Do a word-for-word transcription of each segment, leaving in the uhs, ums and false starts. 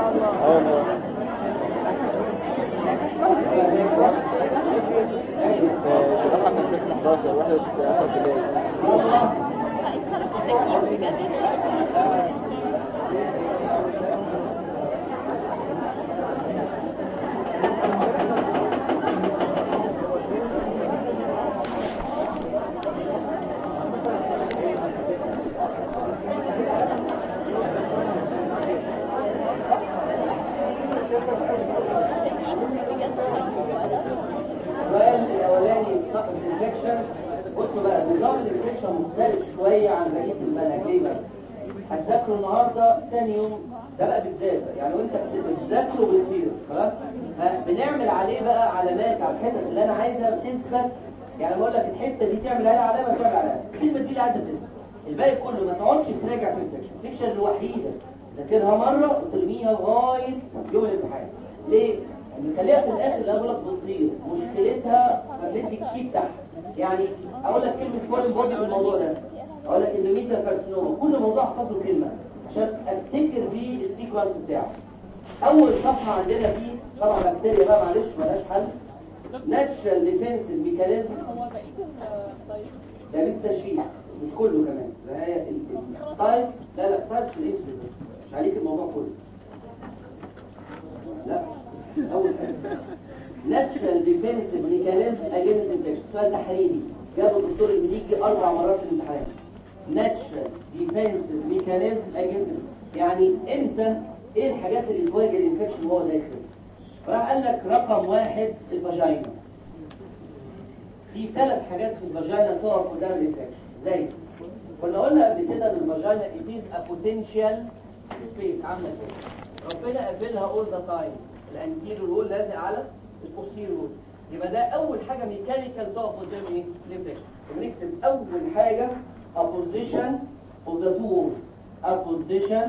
رقم من قسم احداشر واحد عشر بالليل. السؤال الاولاني في الانفكشن. بصوا بقى نظام الانفكشن مختلف شويه عن بقيه المنهج. ليه بقى؟ هتذاكروا النهارده ثاني يوم ده بقى بالذات، يعني وانت بتذاكره بتطير خلاص. فبنعمل عليه بقى علامات على الحتت اللي انا عايزها بتثبت. يعني بقول لك الحته دي تعمل عليها علامه تعمل عليها الكلمه دي اللي عايزه تثبت. الباقي كله ما تقعدش تراجع في الانفكشن. الانفكشن الوحيده ذاكرها مره وترميها لغايه يوم الامتحان. ليه؟ نخليها في الاخر اللي اقول لك بتطير. مشكلتها خليت الكيب تحت. يعني اقول لك كلمه فورين بودي في الموضوع ده، اقول لك اندوميتريال كارسينوما، كل موضوع احفظ له كلمه عشان افتكر بيه السيكونس بتاعه. اول صفحه عندنا فيه طبعا بكتيريا بقى معلش مالهاش حل. ناتشرال ديفنسيف ميكانيزم. هو بقيت الطيب ده لسه تشريح مش كله كمان. هي التايب لا لا تايب مش عليك الموضوع كله. لا اول حاجه ناتشرال ديفنسيف ميكانيزم اجينست انفكشن. سؤال تحريري جابه الدكتور المليجي اربع مرات في الامتحان. ناتشرال ديفنسيف ميكانيزم اجينست، يعني امتى ايه الحاجات اللي تواجه الانفكشن وهو داخل. فراح قال لك رقم واحد الفاجينا. في ثلاث حاجات في الفاجينا تقف قدام الانفكشن. زي كنا قلنا قبل كده ان الفاجينا it is a potential space عامله كده. ربنا قابلها all the time. الانتيريور وول لازق على البوستيريور وول. يبقى ده اول حاجه ميكانيكال تقف قدام ايه؟ الانفكشن. ونكتب اول حاجه a position of the two walls. a position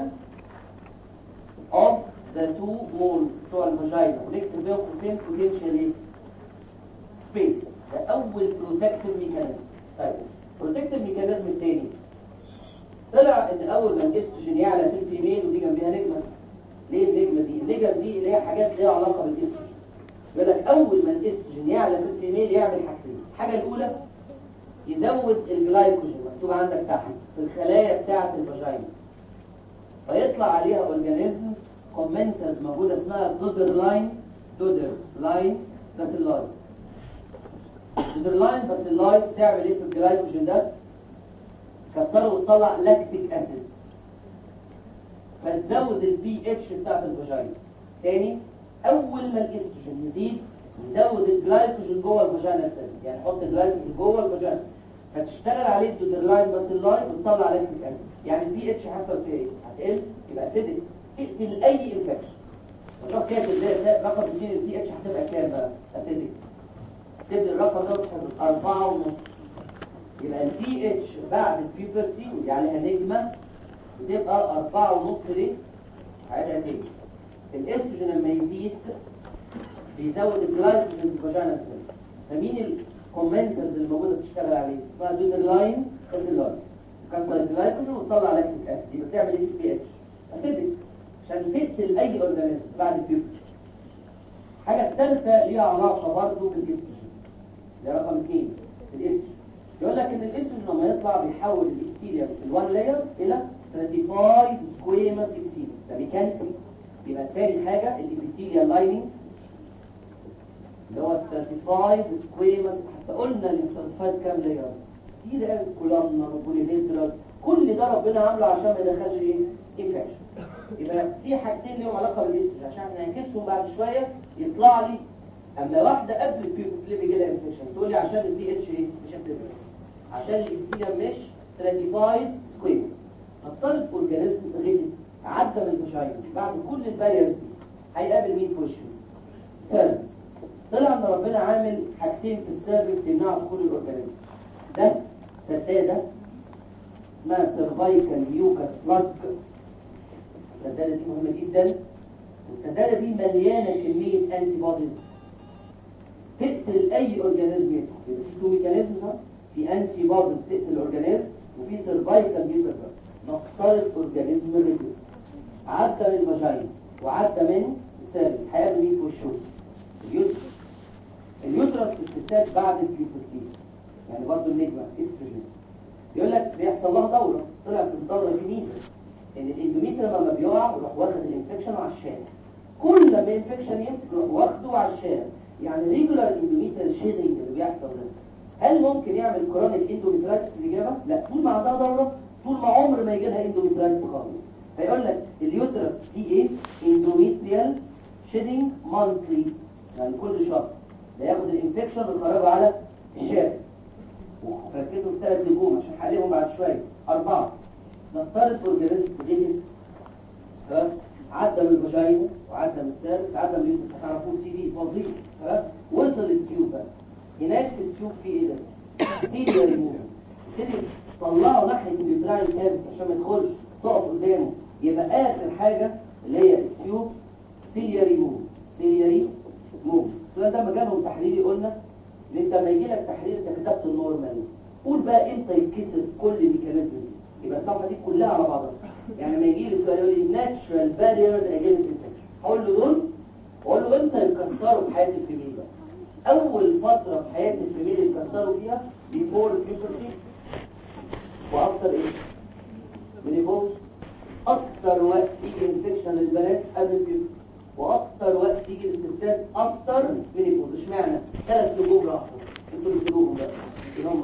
of the two walls بتوع الفاجينا. ونكتب بيهم قوسين potential space. ده اول بروتكتيف ميكانيزم. طيب بروتكتيف ميكانيزم الثاني طلع ان اول ما الاستروجين يعلى في الفيميل ودي جنبيها نجمه. ليه النجمه دي؟ النجم دي اللي هي حاجات ليها علاقه بالاستروجين. يقول لك اول ما الاستروجين يعلى في الفيميل يعمل حاجتين. الحاجه الاولى يزود الجلايكوجين مكتوب عندك تحت في الخلايا بتاعه الفاجينا، فيطلع عليها اورجانيزمز كومنسز موجوده اسمها دودر لاين. دودر لاين باسيلاي. دودر لاين باسيلاي تعمل ايه في الجلايكوجين ده؟ تكسره وتطلع لاكتيك اسيد فتزود البي اتش بتاعت الفاجينا. تاني اول ما الاستروجين يزيد يزود الجلايكوجين جوه الفاجينا سيلز، يعني حط الجلايكوجين جوه الفاجينا فتشتغل عليه الدودرلاين باسيلاي وتطلع لاكتيك اسيد. يعني البي اتش حصل فيه ايه؟ هتقل يبقى اسيدك. تقتل اي انفكشن. الرقم كاتب ده رقم اثنين البي اتش هتبقى كام بقى؟ اسيدك. تبدا الرقم ده تحط أربعة ونص. يبقى البي اتش بعد البيوبرتي ودي عليها نجمه بتبقى أربعة ونص. ليه؟ عادها تاني. الاستروجين لما يزيد بيزود الجلايكوجين في الفاجينا سيلز. فمين الكومنسرز اللي موجوده بتشتغل عليه؟ اسمها دودرلاين باسيلاي. تكسر الجلايكوجين وتطلع لاكتيك اسيد. يبقى بتعمل ايه في البي اتش؟ اسيدك عشان تقتل اي اورجانيزم بعد البيوبرتي. الحاجه الثالثه ليها علاقه برضه بالاستروجين. ده رقم اثنين الاستروجين. يقول لك ان الاستروجين لما يطلع بيحول الابيثيليوم الوان لاير الى ستراتيفايد سكويموس ابيثيليوم. ده ميكانيكال. يبقى الثاني حاجه الابيثيليوم لايننج اللي هو ستراتيفايد سكويموس. حتى قلنا الاستراتيفايد كام لاير؟ كتير قوي، كولامنر وبوليهيدرال. كل ده ربنا عامله عشان ما يدخلش ايه؟ انفكشن. يبقى في حاجتين ليهم علاقه بالاستروجين عشان نعكسهم بعد شويه يطلع لي اما واحده قبل البيوبرتي بيجي لها انفكشن تقول لي عشان البي اتش ايه؟ مش هتبقى عشان الابيثيليوم مش ستراتيفايد سكويموس. نفترض اورجانيزم غلي عدى من الفاجينا بعد كل الباريرز دي هيقابل مين في وشه؟ سيرفس. طلع ان ربنا عامل حاجتين في السيرفس يمنعوا دخول الاورجانيزم. ده سداده اسمها سيرفايكال ميوكاس بلاج. السداده دي مهمه جدا، والسداده دي مليانه كميه انتي بوديز تقتل اي اورجانيزم يدخل. يبقى في تو ميكانيزم، في انتي بوديز تقتل الاورجانيزم وفي سيرفايكال ميوكاس بلاج. نفترض اورجانيزم ريجل عدى من الفاجينا وعدى من السيرفكس هيقابل مين في وشه؟ اليوترس. اليوترس في الستات بعد البيوبرتي يعني برضه النجمه استروجين يقول لك بيحصل لها دوره. طلع في الدوره دي ميزه ان الاندوميتريوم لما بيقع يروح واخد الانفكشن على الشارع. كل ما الانفكشن يمسك يروح واخده على الشارع. يعني ريجولار اندوميتريال شيدنج اللي بيحصل ده هل ممكن يعمل كرونيك اندوميترايتس؟ الاجابه لا. طول ما عندها دوره طول ما عمر ما يجي لها اندوميترايتس خالص. هيقول لك اليوترس فيه ايه؟ اندوميتريال شيدنج مانثلي يعني كل شهر ده ياخد الانفكشن ويخرجه على الشارع. وركزوا في ثلاث نجوم عشان هحللهم بعد شويه. اربعه نفترض اورجانيزم غلط ها عدى من الفاجينا وعدى من السيرفكس عدى من اليوترس هتعرفوه سي في فظيع ها وصل للتيوب بقى. هناك في التيوب في ايه ده؟ سيليا ريموفر. تبتدي تطلعه ناحيه اليوتراين كافيتي عشان ما يدخلش تقف قدامه. يبقى اخر حاجه اللي هي التيوب سيليا ريموفر. سيليا ريموفر السؤال ده مجالهم تحليلي. قلنا ان انت لما يجي لك تحليل انت كتبت النورمال. قول بقى امتى يتكسر كل الميكانيزمز دي. يبقى الصفحه دي كلها على بعضها. يعني لما يجي لي سؤال يقول لي ناتشرال باريرز اجينست انفكشن هقول له دول واقول له امتى يتكسروا في حياه الفيميل بقى. اول فتره في حياه الفيميل يتكسروا فيها بيفور بيوبرتي واكتر ايه؟ مينيبوز. اكتر وقت يجي انفكشن للبنات قبل البيوبرتي واكتر وقت يجي للستات اكتر مينيبوز. اشمعنى؟ ثلاث نجوم راحوا انتوا اللي تقولوهم بقى ان هم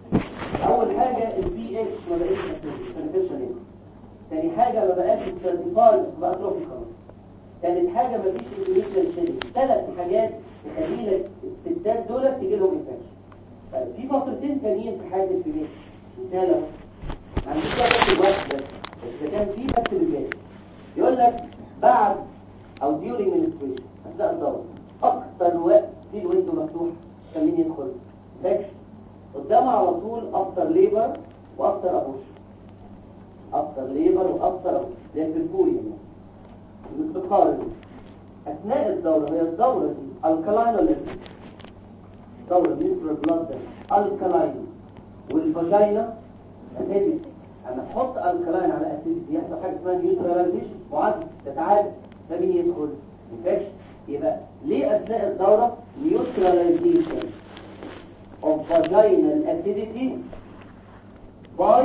اول حاجه البي اتش ما بقتش انفكشن هنا. ثاني حاجه ما بقاش السيرتيفايد بقى تروفي خلاص. ثالث حاجه ما فيش اندوميتريال شيدنج. ثلاث حاجات تخلي لك الستات دول تيجي لهم انفكشن. طيب في فترتين ثانيين في حياه الفيميل مثال اهو عندك بس الوقت ده اذا كان في بس الجاي يقول لك بعد او ديورينج منستريشن اثناء الدوره اكتر وقت في الويندو مفتوح عشان مين يدخل انفكشن. قدامه على طول افتر ليبر وافتر ابوش. افتر ليبر وافتر ابوش زي في البوريوم يعني بتقارن اثناء الدوره. هي الدوره دي الكلاين ولا اسيد؟ دوره ميستر بلاد ده الكلاين والفاجينا اسيد. اما تحط الكلاين على اسيد يحصل حاجه اسمها نيوتراليزيشن معادله تتعادل. ده مين يدخل انفكشن. يبقى ليه اثناء الدوره نيوتراليزيشن of vaginal acidity by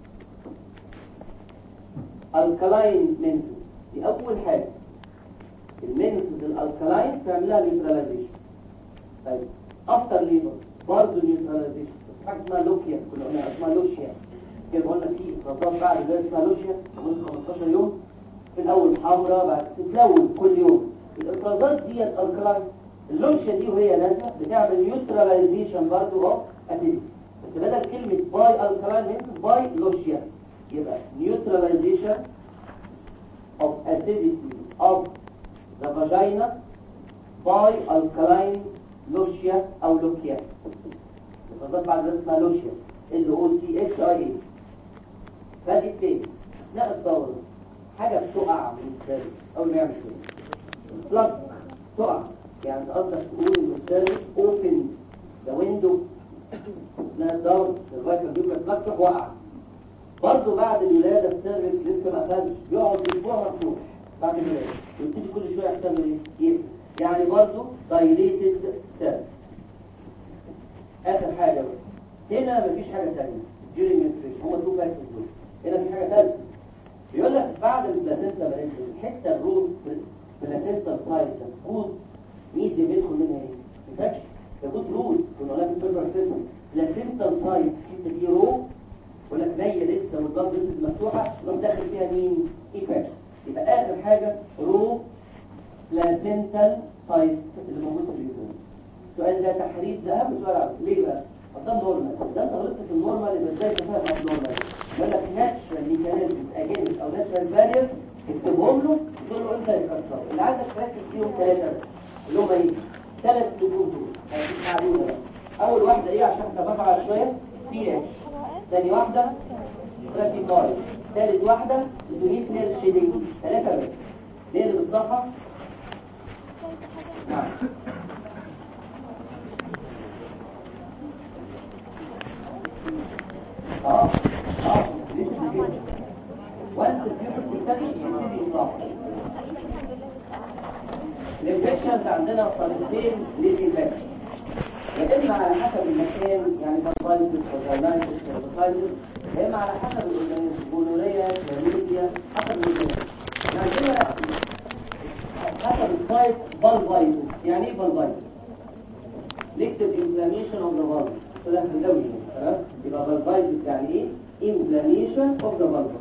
alkaline menses. دي اول حاجه المنسز الالكالاين تعملها نيوتراليزيشن. طيب افتر ليبر برضه نيوتراليزيشن بس حاجه اسمها لوكيا كنا قلنا اسمها لوشيا كده قلنا في افرازات بعد ده اسمها لوشيا مده خمستاشر يوم. في الاول حمراء بعد تتلون كل يوم. الافرازات ديت الكالاين. اللوشيا دي وهي نازله بتعمل نيوتراليزيشن برضه اوف اسيديتي بس بدل كلمه باي الكالاين منسز باي لوشيا يبقى نيوتراليزيشن اوف اسيديتي اوف the vagina by alkaline lochia او لوكيا. الفضلات بعد ذلك اسمها لوشيا ال او سي اتش اي اي. فادي التاني اثناء الدورة حاجة بتقع من السيرفس اول ما يعمل كده البلاج تقع. يعني قصدك تقول ان السيرفس اوبن ذا ويندو اثناء الدورة السيرفايكال بيبقى البلاج تروح وقع. برضه بعد الولادة السيرفس لسه ما قفلش بيقعد اسبوع مفتوح بعد الولادة ويبتدي كل شويه يحصل ايه؟ يقفل. يعني برضه دايليتد سيرفس. اخر حاجه بقى هنا مفيش حاجه ثانيه during menstruation هم تو فاكتورز دول. هنا في حاجه ثالثه بيقول لك بعد البلاسينتا بلاسينتا الحته الروت بلاسينتا سايت الروت ميديا بيدخل منها ايه؟ انفكشن. الروت روت كنا قلنا في البيبر سيلز بلاسينتا سايت الحته دي رو ولا نيه لسه والضغط لسه مفتوحه يقوم داخل فيها مين؟ انفكشن. يبقى اخر حاجه رو بلاسينتال سايت اللي موجود في اليوتيوب. السؤال ده تحريف ده اهم سؤال عندي. ليه بقى؟ ده نورمال. ده انت غلطت في النورمال يبقى ازاي تفهم النورمال؟ يقول لك ناتشرال ميكانيزم اجينست او ناتشرال بارير اكتبهم له تقول له انت هتكسر. اللي عايزك تركز فيهم ثلاثه بس اللي هم ايه؟ ثلاث نجوم دول هتساعدونا بقى. اول واحده ايه عشان تبقى على شويه؟ بي اتش. ثاني واحده راتيفاي. ثالث واحده اندوميتريال شيدنج. ثلاثه بس. ليه اللي بالصفحه؟ نعم. اه اه ليه كده؟ وانس البيوبرتي تبتدي يبتدي يطلع الانفكشنز عندنا طريقتين للانفكشن، يا اما على حسب المكان يعني فايروس فاجينايتس هيباتايتس، يا اما على حسب الاورجانيزم جونوريا كلاميديا حسب الاورجانيزم. عندنا حسب السايت فالفايتس. يعني ايه فالفايتس؟ نكتب inflammation of the valve كده هنجاوب تمام. يبقى فالفايتس يعني ايه؟ inflammation of the valve.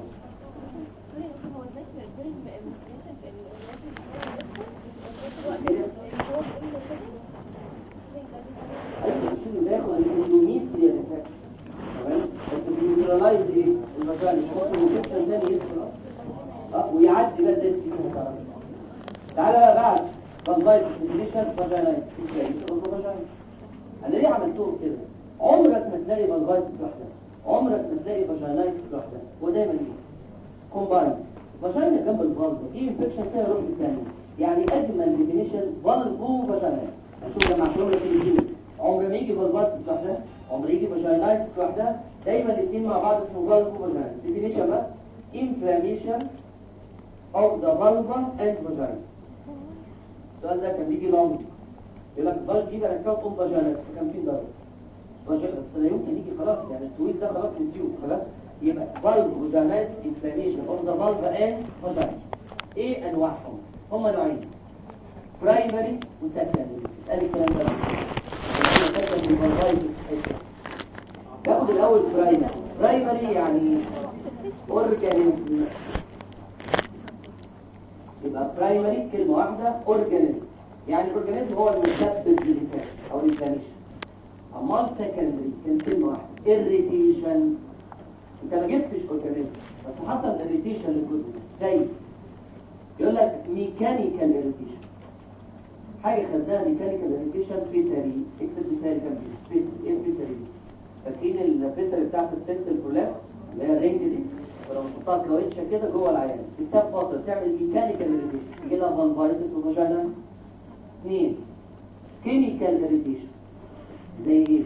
بياخد الاندوميتريال افكت تمام، بس بينيوترلايز ايه المجال ممكن انفكشن ثاني يدخل اه ويعدي بقى زي السيكون. تعالى بقى بعد فالفايتس ديفينيشن فاجينايتس فاجينايتس. انا ليه عملتهم كده؟ عمرك ما تلاقي فالفايتس لوحدها، عمرك ما تلاقي فاجينايتس لوحدها، ودايما ايه كومباين فاجينا جنب الفالف في انفكشن فيها روح الثاني. يعني اجمل ديفينيشن فالفو فاجينايتس. هنشوف لما اعمل لك الاثنين، عمر ما يجي فالفايتس لوحدها، عمر يجي فاجينايتس لوحدها، دايما الاثنين مع بعض اسمه فالفو فاجينايتس. ديفينيشن بقى inflammation of the vulva and vagina. السؤال ده كان بيجي لونج يقول لك الفالف دي بقى كام ام فاجينايتس في خمسين درجه فاجينا، بس لا يمكن يجي خلاص يعني التويل ده خلاص نسيوه خلاص. يبقى فالفو فاجينايتس inflammation of the vulva and vagina. ايه انواعهم؟ هم نوعين، برايمري وسكندري. قال الكلام ده ناخد الاول برايمري. برايمري يعني اورجانيزم. يبقى برايمري كلمه واحده اورجانيزم، يعني الاورجانيزم هو المسبب للانفكشن او الانفلاميشن. امال سكندري كان كلمه واحده اريتيشن. انت ما جبتش اورجانيزم بس حصل اريتيشن للجزء زي يقول لك ميكانيكال اريتيشن، حاجه خدناها ميكانيكال اريتيشن فيسري. اكتب فيسري كام دي فيسري. ايه فيسري؟ فاكرين الفيسري بتاعت الست البرولابس اللي هي الرينج دي ولو نحطها كاوتشه كده جوه العيان بتساب فتره تعمل ميكانيكال اريتيشن يجي لها فالفايتس وفاجينا. اثنين كيميكال اريتيشن زي ايه؟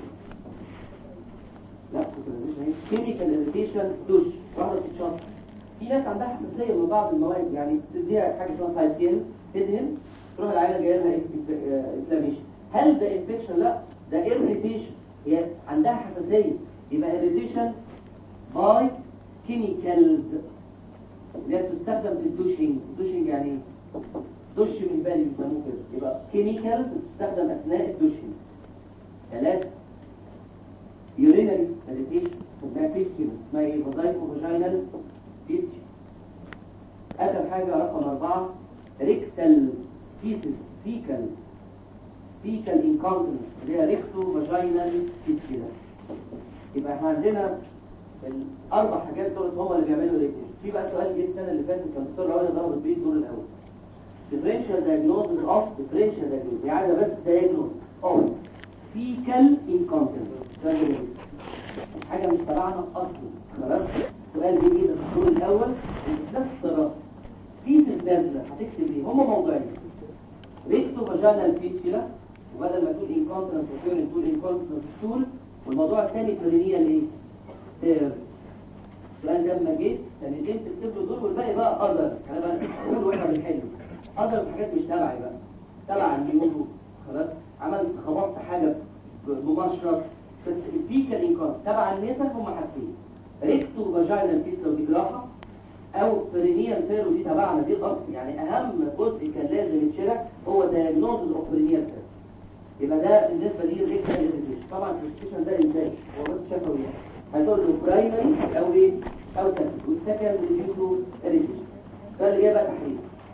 لا كنت كيميكال اريتيشن دوش واحده تتشط. في ناس عندها حساسيه من بعض المواد، يعني تديها حاجه اسمها سايتين تدهن تروح العيله جايه لها انفلاميشن. هل ده انفكشن؟ لا ده اريتيشن، هي عندها حساسيه. يبقى اريتيشن باي كيميكالز اللي هي بتستخدم في الدوشنج. الدوشنج يعني دش من بالي بيسموه كده. يبقى كيميكالز بتستخدم اثناء الدوشنج. ثلاثه يورينري اريتيشن اسمها فيستيول، اسمها ايه؟ فازايكو فاجينال فيستيول. اخر حاجه رقم اربعه ريكتال فيسس فيكال فيكال انكونتنس اللي هي ريكتو فاجينال فيستيول. يبقى احنا عندنا الاربع حاجات دول هم اللي بيعملوا ريكتيشن. في بقى سؤال جه السنه اللي فاتت كان الدكتور راوي ضرب بيه الدور الاول differential diagnosis of differential diagnosis يعني بس diagnosis of fecal incontinence. ده حاجه مش تبعنا اصلا خلاص. السؤال بيجي ده الدور الاول بس الصراحه فيسز نازله هتكتب ايه؟ هم موضوعين ريكتو فاجينال فيستيولا وبدل ما تقول انكونتنس وتقول تقول انكونتنس ستول، والموضوع الثاني برينيال ايه؟ تيرز. السؤال ده لما جيت ثانيتين تكتب له دول والباقي بقى اذر. انا بقى اقول واحنا بنحل اذر حاجات مش تبعي بقى تبع النيورو خلاص. عملت خبطت حاجه بمشرط بس الفيكال انكونتنس تبع النسا. هم حاجتين ريكتو فاجينال فيستيولا دي جراحه او برينيال تيرو دي تبعنا دي الاصل. يعني اهم جزء كان لازم يتشرح هو دايجنوز اوف برينيال تيرو. يبقى ده بالنسبه لي ريكتال اريتيشن. طبعا البريسكريبشن ده ازاي هو بس شافه ايه؟ هتقول له برايمري او ايه او سكندري، والسكندري ديوتو اريتيشن. ده اللي جاي بقى تحليل.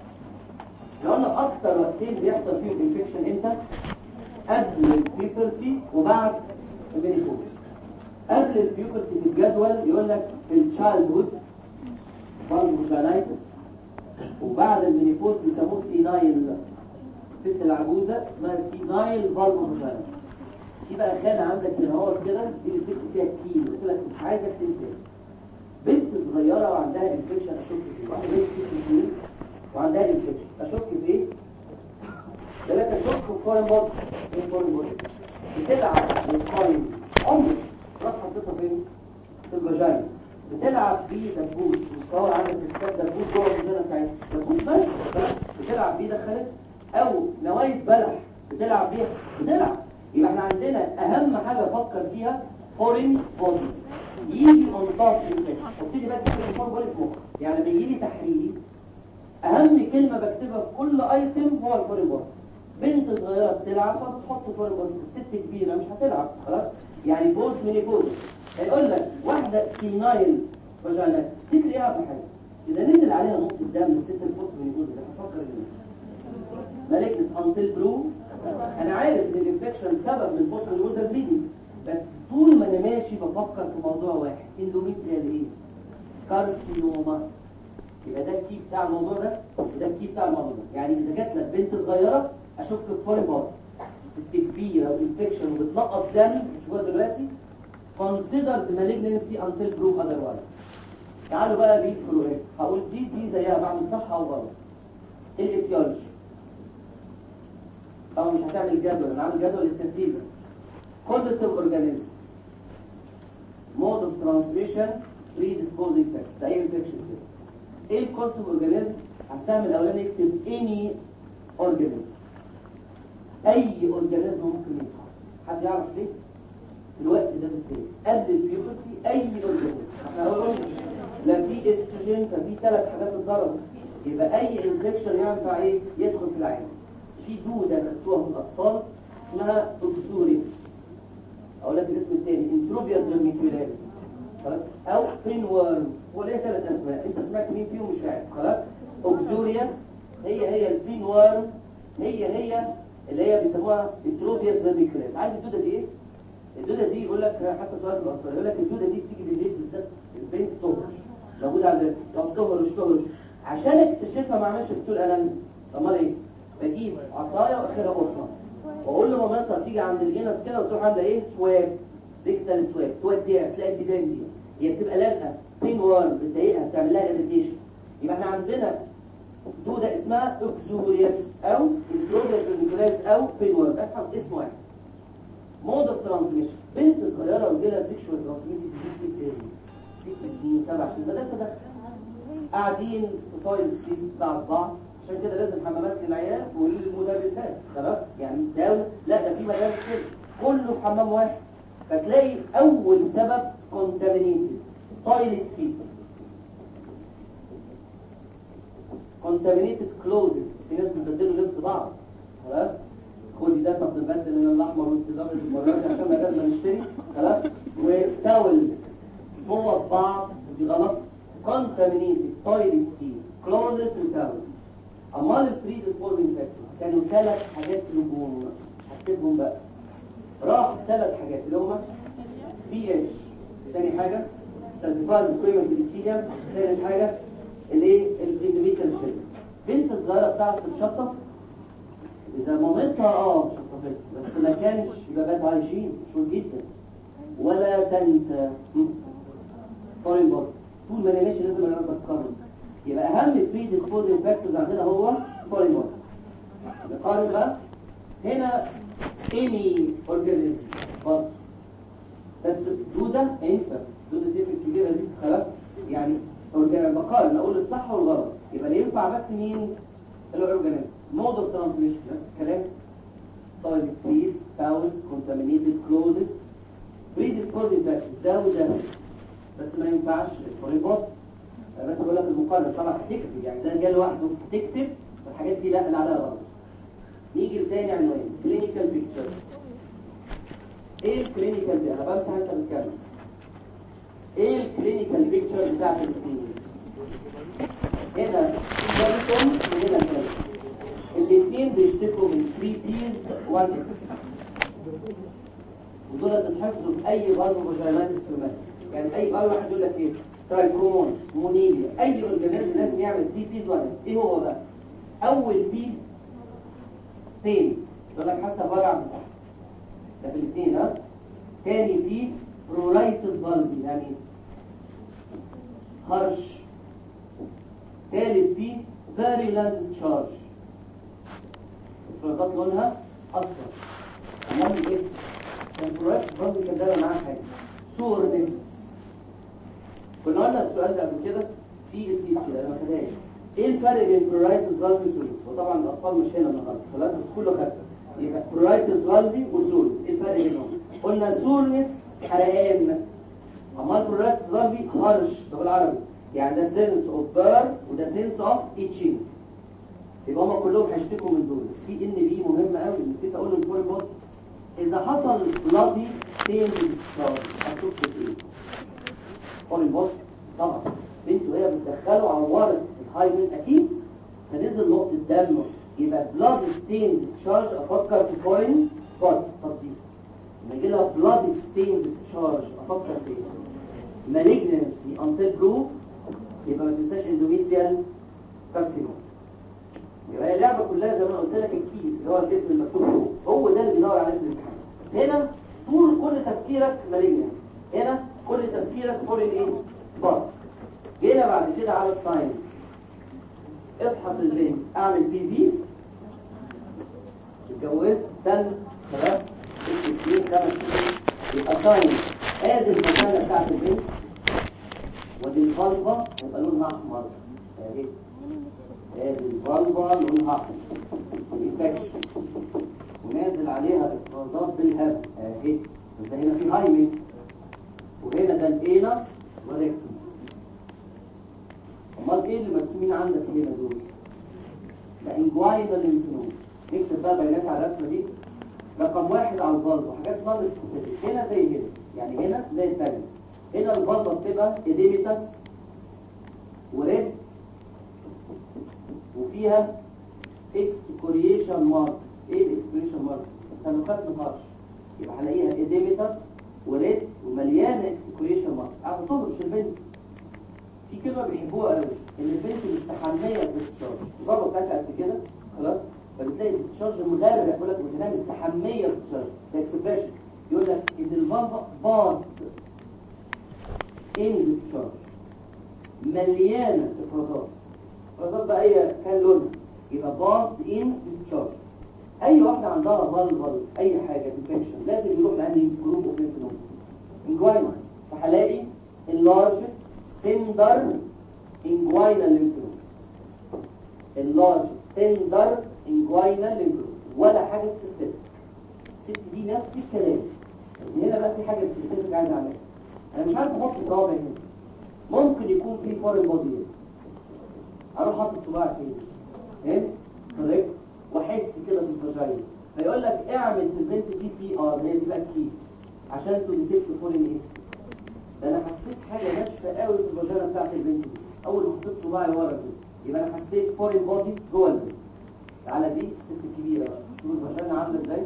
لو قلنا اكتر وقتين بيحصل فيهم انفكشن امتى؟ قبل البيوبرتي وبعد المينيبوز. قبل البيوبرتي في الجدول يقول لك في التشايلد هود فالفوجينايتس، وبعد المينيبوز بيسموه سينايل. الست العجوزه اسمها سينايل فالفوجينايتس. في بقى خانه عندك هنا اهو كده دي اللي بتكتب فيها كتير قلت لك مش عايزك تنسى. بنت صغيره وعندها انفكشن اشك فيه. واحده بنت ست سنين وعندها انفكشن اشك في ايه؟ ثلاثه اشك في فورين بودي. ايه فورين بودي؟ بتلعب بالفورين عمر راح حطيتها فين؟ في الفاجينا. بتلعب بيه دبوس مستوى عندك تكتب دبوس جوه الفاجينا بتاعتها. دبوس بس بتلعب بيه دخلت او نوايا بلح بتلعب بيها بتلعب. يبقى احنا عندنا اهم حاجه افكر فيها فورين بودي يجي اون توب انفكشن. ابتدي بقى تكتب الفور بودي في مخك. يعني لما يجي لي تحليل اهم كلمه بكتبها في كل ايتم هو الفورين بودي. بنت صغيره بتلعب فبتحط فورين بودي، الست كبيره مش هتلعب خلاص. يعني بوز ميني بوز. هيقول لك واحده سينايل فاجينات تفتكر ايه اهم حاجه؟ اذا نزل عليها نقطه دم الست البوز ميني بوز ده هتفكر ايه؟ مالكنس انتل برو. انا عارف ان الانفكشن سبب من البوست مينوزال بليدنج، بس طول ما انا ماشي بفكر في موضوع واحد، اندوميتريال ايه؟ كارسينوما. يبقى ده الكي بتاع الموضوع ده وده الكي بتاع الموضوع ده. يعني اذا جات لك بنت صغيره اشك في فورين بودي، ست كبيره وانفكشن وبتنقط دم مش هو دلوقتي considered malignancy until proved otherwise. تعالوا بقى دي فروقات. هقول دي دي زيها بعمل صح او غلط. الاتيولوجي او مش هتعمل جدول، انا عامل جدول للتسهيل. كوزيتيف اورجانيزم، مود اوف ترانسميشن، بريديسبوزنج فاكتور. ده اي انفكشن كده. ايه الكوزيتيف اورجانيزم؟ على السهم الاولاني اكتب اني اورجانيزم. اي اورجانيزم ممكن يطلع. حد يعرف ليه؟ في الوقت ده بالذات قبل البيوبرتي اي اورجانيزم. احنا قلنا لا في استروجين ففي ثلاث حاجات اتضربت. يبقى اي انفكشن ينفع ايه؟ يدخل في العين. في دودة خدتوها في الأطفال اسمها اوكسوريس. أقول لك الاسم الثاني انتروبياس فيرميكولاريس خلاص، أو بين وورم. هو ليه ثلاث أسماء؟ أنت سمعت مين فيهم مش عارف خلاص. اوكسوريس هي هي البين وورم، هي هي اللي هي بيسموها انتروبياس فيرميكولاريس. عارف الدودة دي إيه؟ الدودة دي يقول لك حتى سؤال في الأطفال يقول لك الدودة دي بتيجي بالليل بالذات البنت تهرش موجودة على البنت تهرش تهرش. عشان اكتشفها ما عملش ستول أناليز. أمال إيه؟ بجيب عصايه واخرها قطنه واقول له مامتها تيجي عند الجنس كده وتروح عامله ايه؟ سواب ديكتال سواب توديها تلاقي البيبان دي هي بتبقى لازقه بين وارم بتضايقها بتعمل لها اريتيشن. يبقى احنا عندنا دوده اسمها اوكسورياس او انتروبياس فيرميكولاريس او بين وارم. افهم اسم واحد. مود اوف ترانسميشن، بنت صغيره وجالها سيكشوال ترانسميشن في ست سنين سبع سنين بدات تدخل قاعدين في تويلت سيت بتاع بعض. عشان كده لازم حمامات للعيال وللمدرسات خلاص. يعني دولة لا ده في مدارس كده كله في حمام واحد. فتلاقي اول سبب كونتامينيتد تويلت سيت، كونتامينيتد كلوزز. في ناس بتبدلوا لبس بعض خلاص. خدي ده طب نبدل من الاحمر والابيض المره دي عشان ما لازم نشتري خلاص. وتاولز جوه بعض دي غلط. كونتامينيتد تويلت سيت كلوزز وتاولز. امال البريديسبوزنج فاكتور كانوا ثلاث حاجات نجوم هكتبهم بقى. راح ثلاث حاجات اللي هما بي اتش، ثاني حاجه سيرتيفايد سكويموس ابيثيليوم، ثالث حاجه الايه الاندوميتريال شيل. بنت صغيره بتعرف تتشطف اذا مامتها اه شطفتها بس ما كانش يبقى بات عايشين مشهور جدا. ولا تنسى فورين بودي طول ما انا ماشي لازم انا اذكرها. يبقى اهم بريديسبوزنج فاكتورز عندنا هو فورين بودي. نقارن بقى هنا اني اورجانيزم برضه بس دوده انسى دوده دي الكبيره دي خلاص. يعني اورجانيزم بقارن اقول الصح والغلط. يبقى اللي ينفع بس مين؟ الاورجانيزم. مود اوف ترانسميشن نفس الكلام. تويلت سيتس تاولز كونتامينيتد كلوزز بريديسبوزنج فاكتورز ده وده بس ما ينفعش الفورين بودي. بس بقول لك المقارنه طبعا هتكتب يعني ده جه لوحده تكتب بس الحاجات دي لا اللي عليها غلط. نيجي لتاني عنوان كلينيكال بيكتشر. ايه الكلينيكال دي؟ انا بمسح انت بتتكلم. ايه الكلينيكال بيكتشر بتاعت الاثنين؟ هنا كالسيوم وهنا كالسيوم. الاثنين بيشتكوا من ثري بيز واحد اس. ودول بتحفظوا في اي برضه فاجينات استرومات. يعني اي بقى واحد يقول لك ايه؟ ترايكومون مونيليا اي اورجانيزم لازم يعمل ثري بيز واحد اس. ايه هو بقى؟ اول بي فين؟ يقول لك حسب وجع من تحت ده في الاثنين ها. تاني بي برولايتس فالفي يعني هرش. ثالث بي فيريلاند تشارج الافرازات لونها اصفر. امال ايه؟ البرولايتس فالفي كان دايما معاه حاجه سورنس. كنا قلنا السؤال ده قبل كده في التي سي انا ما خدهاش. ايه الفرق بين برايتس فالفي وسوليس؟ وطبعا الاطفال مش هنا النهارده خلاص بس كله خدها. يبقى برايتس فالفي وسوليس ايه الفرق بينهم؟ قلنا سوليس حرقان، اما البرايتس فالفي هرش. ده بالعربي يعني ده سينس اوف بيرن وده سينس اوف ايتشنج. يبقى هم كلهم هيشتكوا من دول. بس في ان بي مهمه قوي نسيت اقول للفور بوت. اذا حصل بلادي ستين ديسشارج هتشوف ايه؟ فور بوت طبعا بنته هي بتدخله عورت الهايمن اكيد فنزل نقطه دم، يبقى بلاد ستين ديسشارج افكر في فورين بوت. طب دي لما يجي لها بلاد ستين ديسشارج افكر في مالجنسي انتل برو، يبقى ما تنساش اندوميتريال كارسينوم. يبقى هي اللعبه كلها زي ما قلت لك الكيس اللي هو الاسم المكتوب فوق هو ده اللي بيدور عليه في الامتحان. هنا طول كل تفكيرك مالجنس، هنا كل تفكيرك فورين ايه؟ بوت. جينا بعد كده على الساينس. افحص البنت، اعمل بي في، اتجوزت استنى خلاص ست سنين خمس سنين يبقى ساينس. ادي المكانه بتاعت البنت ودي الفالفا يبقى لونها احمر اهي. ادي الفالفا لونها احمر انفكشن ونازل عليها افرازات بالهبل اهي. انت هنا في هايمن وهنا ده الانس والريكتوم. امال ايه اللي مرسومين عندك هنا دول؟ ده انجواينال ليمفنود. نكتب بقى بيانات على الرسمه دي. رقم واحد على الفالفا حاجات نون سبيسيفيك، هنا زي هنا يعني هنا زي الثانيه. هنا الفالفا بتبقى اديميتاس وريد وفيها اكسكوريشن مارك. ايه الاكسكوريشن مارك؟ السلوكات مهارش يبقى هلاقيها اديميتاس وريد ومليانه اكسكوريشن مارك. عارف تهرش البنت. في كلمه بيحبوها قوي ان البنت مستحميه بالتشارج. البابا بتاعتها قد كده خلاص فبتلاقي التشارج مغرق يقول لك وهنا مستحميه بالتشارج. ده اكسبريشن يقول لك ان الفالفا بارت ان التشارج مليانه افرازات. افرازات بقى اي كان لونها يبقى بارت ان التشارج. اي واحده عندها فالفال اي حاجه انفكشن لازم يروح لانهي جروب اوف ليمف نود انجواينا. فهلاقي اللارج تندر انجواينال ليمف نود. اللارج تندر انجواينال ليمف نود ولا حاجه سبيسيفيك. الست دي نفس الكلام بس هنا بقى في حاجه سبيسيفيك عايز اعملها. انا مش عارف احط صوابع هنا. ممكن يكون في فورين بودي اروح احط صباعي فين؟ هنا كوريكت واحس كده في الفاجينا فيقول لك اعمل في البنت دي بي ار هي دي بقى كي عشان تديتكت فورين ايه؟ ده انا حسيت حاجه ناشفه قوي في الفاجينا بتاعت البنت دي. اول ما حطيت صباعي ورا كده يبقى انا حسيت فورين بودي جوه البنت. تعالى دي الست الكبيره بقى شوف الفاجينا عامله ازاي.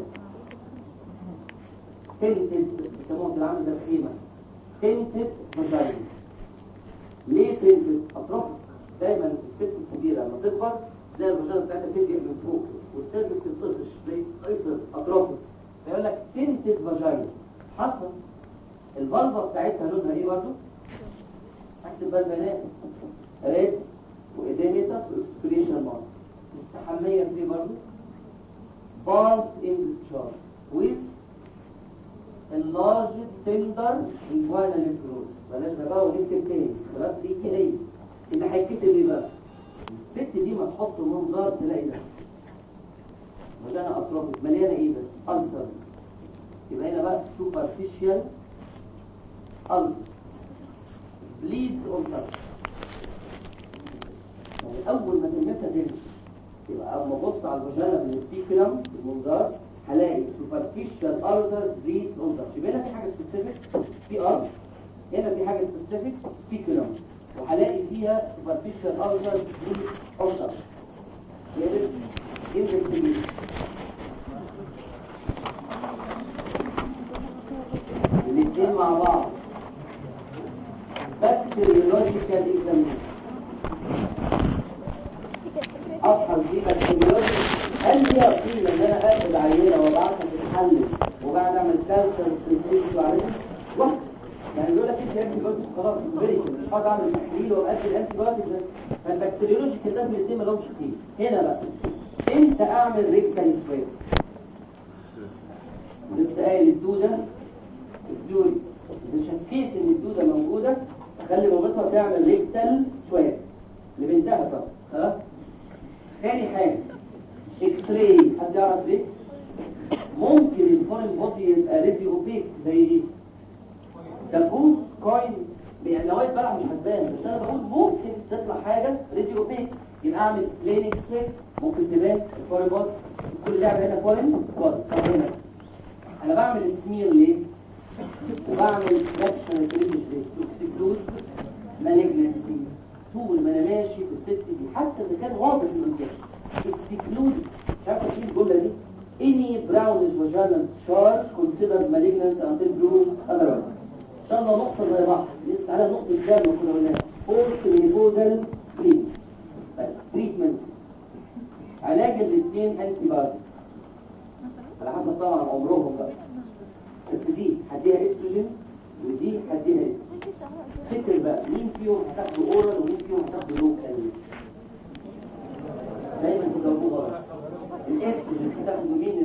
تنتد بيسموها كده عامله زي الخيمه. تنتد فاجينا. ليه تنتد؟ اطراف دايما الست الكبيره لما تكبر تلاقي الفاجينا بتاعتها بتضيق من فوق والسيرفكس بتطفش تلاقي قيصر اطرافه فيقول لك تنتد فاجينا. حصل الفالفا بتاعتها لونها ايه برضه؟ هكتب بقى البيانات ريد واديميتاس واكسكريشن مارك. مستحميه في برضه بارت ان ديسشارج ويز اللارج تندر انجواينال ليمف نود. بلاش بقى ونكتب تاني خلاص دي كده هي اللي هيتكتب ايه بقى؟ الست دي ما تحط منظار تلاقي ده فاجينا اطرافك مليانه ايه ده؟ ألسر. يبقى هنا بقى سوبرفيشال ألسر بليد اون تاتش. يعني اول ما تلمسها تلمس يبقى اما ابص على الفاجينا بالسبيكولم بالمنظار هلاقي سوبرفيشال ألسر بليد اون تاتش. يبقى هنا في حاجه سبيسيفيك في ألسر، هنا في حاجه سبيسيفيك سبيكولم وهلاقي فيها سوبرفيشال ألسر بليد اون تاتش. الاثنين مع بعض بكتيريولوجيكال اكزامينشن. افحص دي بكتيريولوجيكال. هل دي قيمه ان انا اخد عينه وابعتها تتحلل وبعد اعمل كالسيوم سنتيز وعليها واحد يعني يقول لك انت انتي بايوتيك خلاص امبيريكال مش هقعد اعمل تحليل وابقى الانتي بايوتيك ده. فالبكتيريولوجيكال ده الاثنين ما لهمش قيمه. هنا بقى امتى اعمل ريكتال سواب؟ لسه قايل الدوده الفلوريس. اذا شكيت ان الدوده موجوده خلي مامتها تعمل ريكتال سواب لبنتها طبعا خلاص. تاني حاجه اكس راي، حد يعرف ليه؟ ممكن الفورين بودي يبقى ريدي اوبيك زي ايه؟ دبوس كوين، يعني نوايا بلع مش هتبان، بس انا بقول ممكن تطلع حاجه ريدي اوبيك، يبقى اعمل بلين اكس راي ممكن تبان الفورين بودي. كل لعبه هنا فورين بودي. طب هنا انا بعمل السمير ليه؟ وبعمل فراكشن بريدج ليه؟ اكسكلود مالجنسي. طول ما انا ماشي في الست دي حتى اذا كان واضح الانفكشن اكسكلود، مش عارف ايه الجمله دي، any brownish vaginal charge considered malignant until proved otherwise. ان شاء الله نقطه زي بعض. لسه على نقطه الجامعه كنا قلناها post menopausal treatment. علاج الاثنين انتي بايوتيك على حسب طبعا عمرهم بقى، بس دي هديها استروجين ودي هديها استروجين. فكر بقى مين فيهم هتاخده اورال ومين فيهم هتاخده لوكال. دايما تجاوبوه غلط. الاستروجين هتاخده مين؟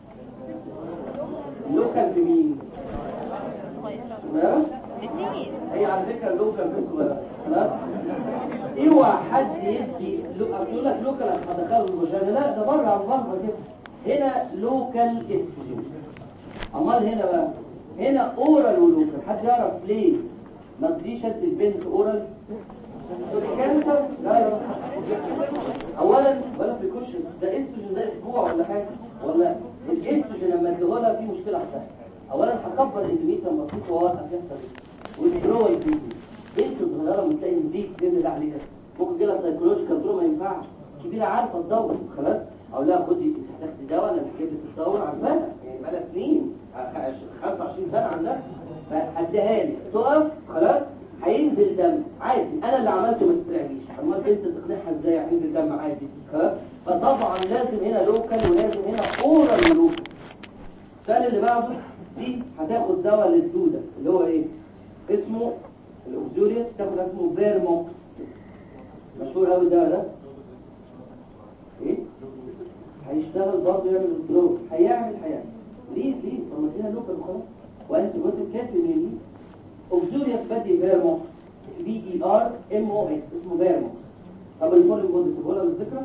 اللوكال في مين؟ صغيرة؟ الاثنين. هي على فكرة اللوكال في صغيرة. خلاص؟ اوعى حد يدي يقول لك لوكال هدخله الوجهان، لا ده بره على الغربة كده. هنا لوكال استروجين. امال هنا بقى هنا اورال ولوكال. حد يعرف ليه ما تجيش شد البنت اورال؟ كانسر؟ لا يا رب. اولا ولا بريكوشنز، ده استروجين ده اسبوع ولا حاجه، ولا الاستروجين لما اديهولها في مشكله هتحصل. اولا هكبر الاندوميتريوم بسيط واوقف يحصل ويدرو البيبي. بنت صغيره متلاقي نزيف نزل عليها ممكن يجي لها سايكولوجيكال تروما، ما ينفعش. كبيره عارفه تدور خلاص، اقول لها خدي انت هتاخدي دواء انا هجيب لك الدواء عارفاها يعني بقى لها سنين خمسة وعشرين سنه عندها، فهديها لي تقف خلاص هينزل دم عادي. انا اللي عملته ما تترعبيش. امال انت تقنعها ازاي هينزل دم عادي؟ خلاص. فطبعا لازم هنا لوكال ولازم هنا اورال لوكال. السؤال اللي بعده دي هتاخد دواء للدوده اللي هو ايه؟ اسمه الاوكسيوريوس، تاخد اسمه فيرموكس. مشهور قوي الدواء ده. ايه؟ هيشتغل برضه يعمل الدروب، هيعمل هيعمل ليه ليه؟ طب ما فيها لوكال وخلاص. وانت قلت كاتب منين؟ اوكسيوريوس بدي فيرموكس في اي ار ام او اكس اسمه فيرموكس. طب الفوليوم بود سيبولا بالذكر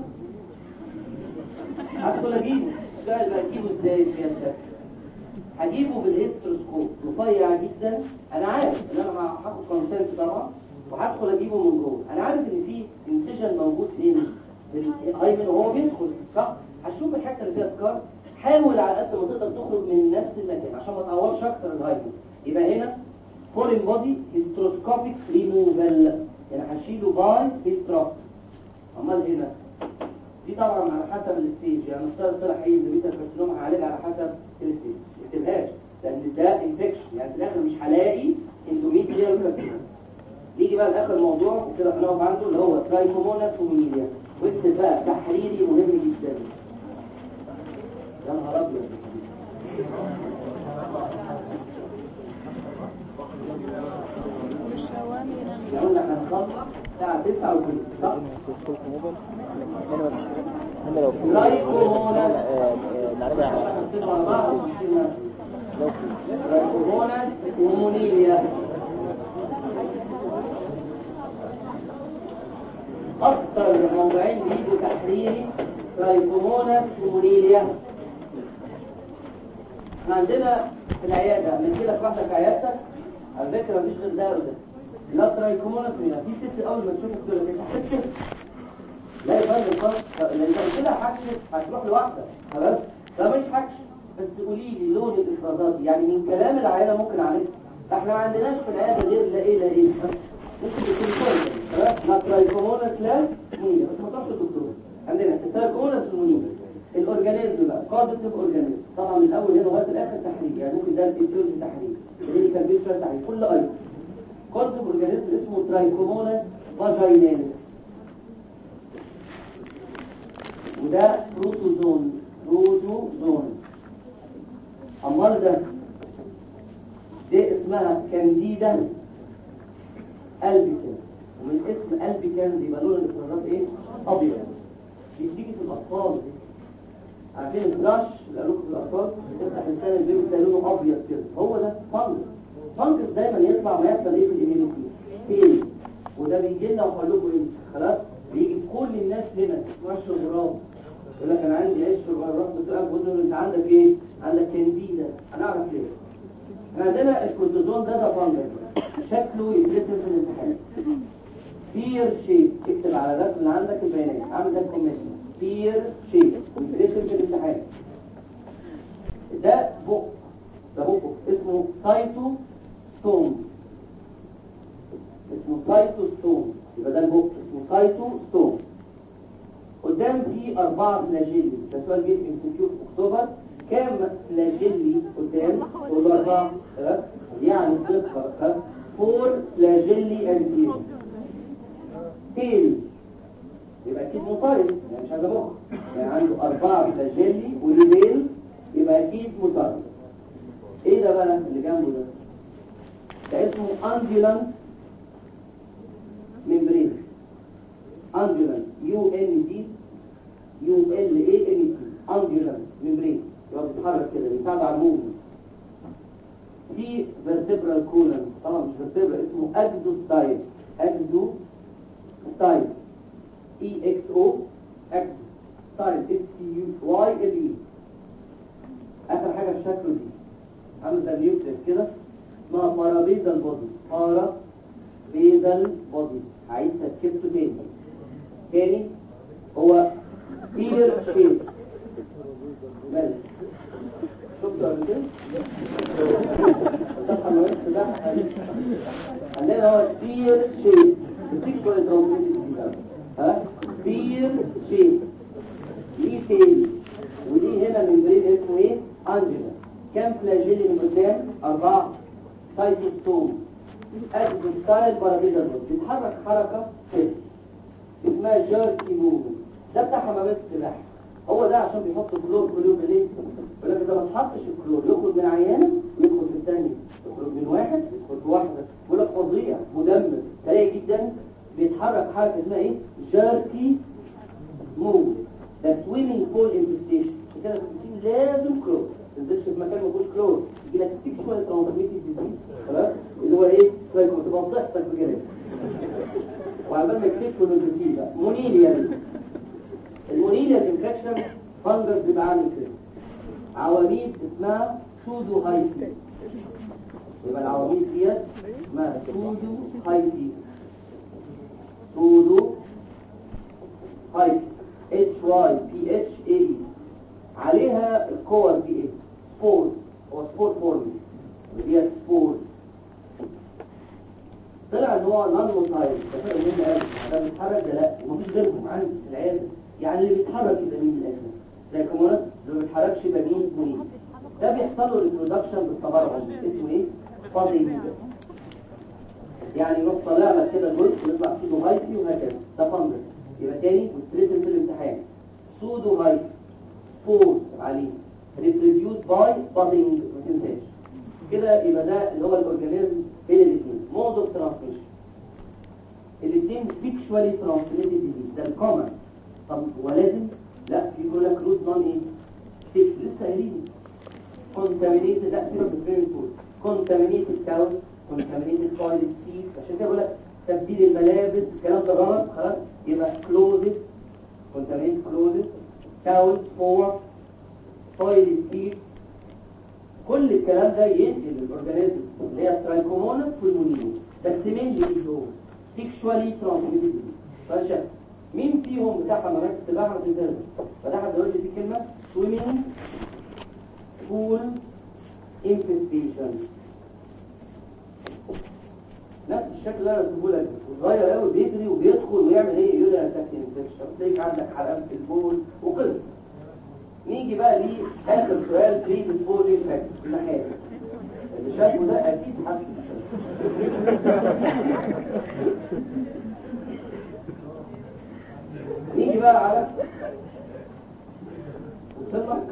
هدخل اجيبه. السؤال بقى اجيبه ازاي سيادتك؟ هجيبه بالهيستروسكوب رفيع جدا. انا عارف ان انا هاخد كونسنت طبعا وهدخل اجيبه من جوه. انا عارف ان في انسيجن موجود فين في الايمن وهو بيدخل صح. هشوف الحته اللي فيها سكار، حاول على قد ما تقدر تخرج من نفس المكان عشان ما تعورش اكتر الايمن. يبقى هنا فورين بودي هيستروسكوبيك ريموفال، يعني هشيله باي هيستروك. امال هنا دي طبعا على حسب الستيج، يعني نفترض طلع ايه زبيته الكارسينوما هعالجها على حسب الستيج. ما تكتبهاش لان ده انفكشن، يعني في الاخر مش هلاقي اندوميتريال كارسينوما. نيجي بقى لاخر موضوع وكده هنقف عنده اللي هو ترايكوموناس هوميليا. واكتب بقى تحريري مهم جدا. يا نهار ابيض. قلنا هنخلص الساعة تسعة وكده صح؟ ترايكوموناس ترايكوموناس هوميليا. أكثر موضوعين بيجوا تحريري ترايكوموناس هوميليا. احنا عندنا في العيادة بنجي لك واحدة في عيادتك على فكرة مفيش غير ده وده. لا ترايكوموناس هنا في ست اول ما تشوفك تقول لك هتكشف. لا يا فندم خلاص لان انت كده هكشف هتروح لوحدك خلاص. ده مش هكشف بس قولي لي لون الافرازات يعني من كلام العياده ممكن اعرفها. فاحنا ما عندناش في العياده غير لا ايه لا ايه ممكن يكون كويس خلاص. لا ترايكوموناس لا منية بس ما تروحش الدكتور. عندنا الترايكوموناس المنية الاورجانيزم بقى قاعده الاورجانيزم طبعا من الاول هنا لغايه الاخر تحرير، يعني ممكن ده الفيتيوز تحرير كلينيكال بيكتشر تحرير كل ايضا قاعده الاورجانيزم اسمه ترايكوموناس فاجيناليس. وده بروتوزون بروتوزون. امال ده دي اسمها كانديدا البيكانز، ومن اسم البيكانز يبقى لون الافرازات ايه؟ ابيض. دي بتيجي في الاطفال دي. عارفين الفلاش اللي قالوا في الاطفال بتفتح لسان البيبي تلاقي لونه ابيض كده، هو ده فانجس. فانجس دايما يطلع ما يحصل ايه في الاميونيتي؟ تاني. وده بيجي لنا وهقول لكم ايه خلاص بيجي في كل الناس هنا ما تسمعش الغراب. يقول لك انا عندي عيش الغراب، بتقول بقول له انت عندك ايه؟ عندك كانديدا. هنعرف ليه. عندنا الكورتيزون ده ده فانجس شكله يترسم في الامتحان بير شيب. اكتب على الرسم اللي عندك البيانات عامل زي الكوميشن بير شيب ويترسم في الامتحان. ده بق ده بق اسمه سايتوستوم، اسمه سايتوستوم. يبقى ده البق اسمه سايتوستوم. قدام في أربعة فلاجيلي. ده سؤال جه في ام سي كيو في اكتوبر. كام فلاجيلي قدام؟ قول أربعة. يعني بتذكر فور فلاجيلي انتيريور. تيل يبقى اكيد مطارد، يعني مش هذا مخ، يعني عنده أربعة فلاجيلي وليبيل، يبقى اكيد مطارد. ايه ده بقى اللي جنبه ده؟ ده اسمه انديولانت ممبرين. انديولانت يو ان دي يو ال اي ان تي انديولانت ممبرين. يبقى بيتحرك كده بيساعد على الموفمنت. في فيرتبرال كولن، طبعا مش فيرتبرال، اسمه اكزو ستايل. اكزو ستايل اي اكس او اكزو ستايل اس تي يو واي ال اي. اخر حاجه في شكله دي عامل زي النيوكليس كده اسمها بارابيزال بودي. بارابيزال بودي. عايز تركيبته تاني تاني هو بير شيب. مالك شفتوا قبل كده؟ عندنا هو بير شيب. بتيجي شويه ترانسميتد ها بير شيب. دي تاني ودي هنا ممبرين اسمه ايه؟ انجلا. كام فلاجيلي من قدام؟ أربعة. سايتوستوم اكزوستايل بارابيزال بودي. بيتحرك حركه كده اسمها جيركي موفمنت. ده بتاع حمامات السباحه. هو ده عشان بيحط كلور كل يوم بالليل. يقول لك اذا ما تحطش الكلور يخرج من عيانه ويدخل في الثانيه، يخرج من واحد يدخل في واحده. يقول لك فظيع مدمر سريع جدا. بيتحرك حركه اسمها ايه؟ جيركي موفمنت. ده سويمنج بول انفستيشن. كده في البسين لازم كلور. ما تنزلش في مكان ما فيهوش كلور يجي لك سيكشوال ترانسميتد ديزيز. خلاص اللي هو ايه؟ تبقى بتحصل بجد. وعمال ما يكتشفوا الانفستيشن ده مونيليا. المونيليا انفكشن فانجس بيبقى عامل كده عواميد اسمها سودو هايتي. يبقى العواميد ديت اسمها سودو هايتي. سودو هايتي اتش واي بي اتش اي اي. عليها الكور دي ايه؟ سبورز. هو سبور فورمي وديت سبورز. طلع ان هو نون موتايل. ده مهم قوي. ده بيتحرك ده لا ومفيش غيرهم عندي في العياده. يعني اللي بيتحرك يبقى مين من الاخر؟ زي كمونات اللي ما بيتحركش يبقى مين مين. ده بيحصل له ريبرودكشن بالتبرعم اسمه ايه؟ فاضي. يعني يروح طالع لك كده جزء ويطلع سودو هايتي وهكذا. ده فانجس. يبقى تاني وترسم في الامتحان سودو هايتي سبورز عليه ريبروديوس باي بادنج. ما تنساش كده. يبقى ده اللي هو الاورجانيزم بين الاثنين مود اوف ترانسميشن. الاثنين سيكشوالي ترانسميتد ديزيز. ده الكومن. طب هو لازم؟ لا. في يقول لك روت نون ايه؟ سيكس. لسه قايلين كونتامينيتد. لا سيبك من الفيري فود. كونتامينيتد كاوز كونتامينيتد تويلت سيت. عشان كده بقول لك تبديل الملابس الكلام ده غلط. خلاص يبقى كلوزز كونتامينيتد كلوزز كاوز فور تويلت سيتس. كل الكلام ده ينقل الاورجانيزم اللي هي الترايكومونس والمونيليا. بس مين اللي هو سيكشوالي ترانسميتد. فشا مين فيهم بتاع حمامات السباحه والريزيرف؟ فده هزود لي في كلمه سويمنج بول انفستيشن. نفس الشكل اللي انا رسمه لك صغير قوي بيجري وبيدخل ويعمل ايه؟ يوري اتاك انفكشن. تلاقيك عندك حرقان في البول وقص. نيجي بقى ليه اخر سؤال بري ديسبوزنج فاكتور الناحيه اللي شافه ده اكيد حاسس. نيجي بقى على وصلنا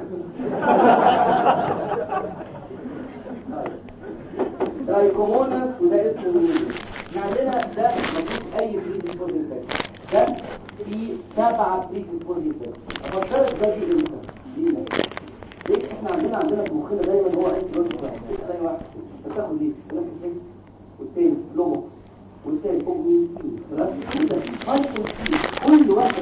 ترايكومونس وده اسمه مونيليا. عندنا ده مفيش اي بري ديسبوزنج فاكتور. ده في سبعه بري ديسبوزنج فاكتور. افكرك ده دي امتى؟ ليه احنا عندنا عندنا في مخنا دايما هو عايز يرد واحد زي واحد بتاخد دي ولكن فيكس والتاني لومو والتاني فوق مين سي. خلاص كل واحده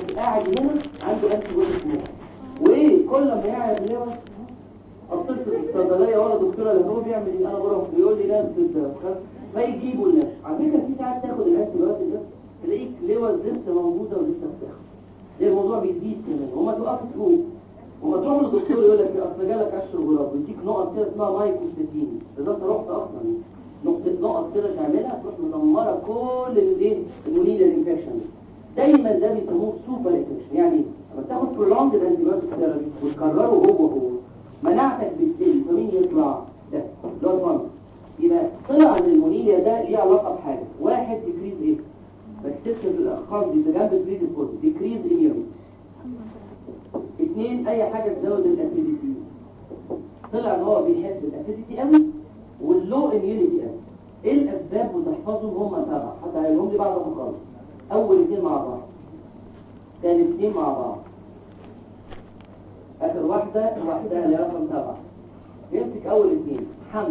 كل ما يعيا اللوز اتصل بالصيدليه ولا دكتوره اللي هو بيعمل ايه، انا بروح بيقول لي نفس الكلام ما يجيبوا الناس. على فكره في ساعات تاخد الانتي بايوتيك ده تلاقيك لوز لسه موجوده ولسه بتاخد، ليه الموضوع بيزيد كمان وما توقف تروح وما تروح للدكتور يقول لك اصل جالك قشر غراب ويديك نقط كده اسمها مايكوستاتين. اذا انت رحت اصلا نقطه نقط كده تعملها تروح مدمره كل الايه المونيلا الانفكشن. دايما ده بيسموه سوبر انفكشن. يعني لما تاخد برولونج الانتي بايوتيك ثيرابي وتكرره هو هو مناعتك بتقل فمين يطلع ده اللي هو الفانس. يبقى طلع ان المونيليا ده ليه علاقه بحاجه، واحد ديكريز ايه بكتشف الارقام دي جنب بريديسبوز ديكريز اميون. اثنين اي حاجه تزود الاسيديتي، طلع ان هو بيحب الاسيديتي قوي واللو اميونيتي قوي. ايه الاسباب وتحفظهم هم سبعه حتى هيقولهم لي بعد ما اخلص. اول اثنين مع بعض، ثالث اثنين مع بعض، اخر واحده لوحدها اللي رقم سبعه. نمسك اول اثنين، حمل.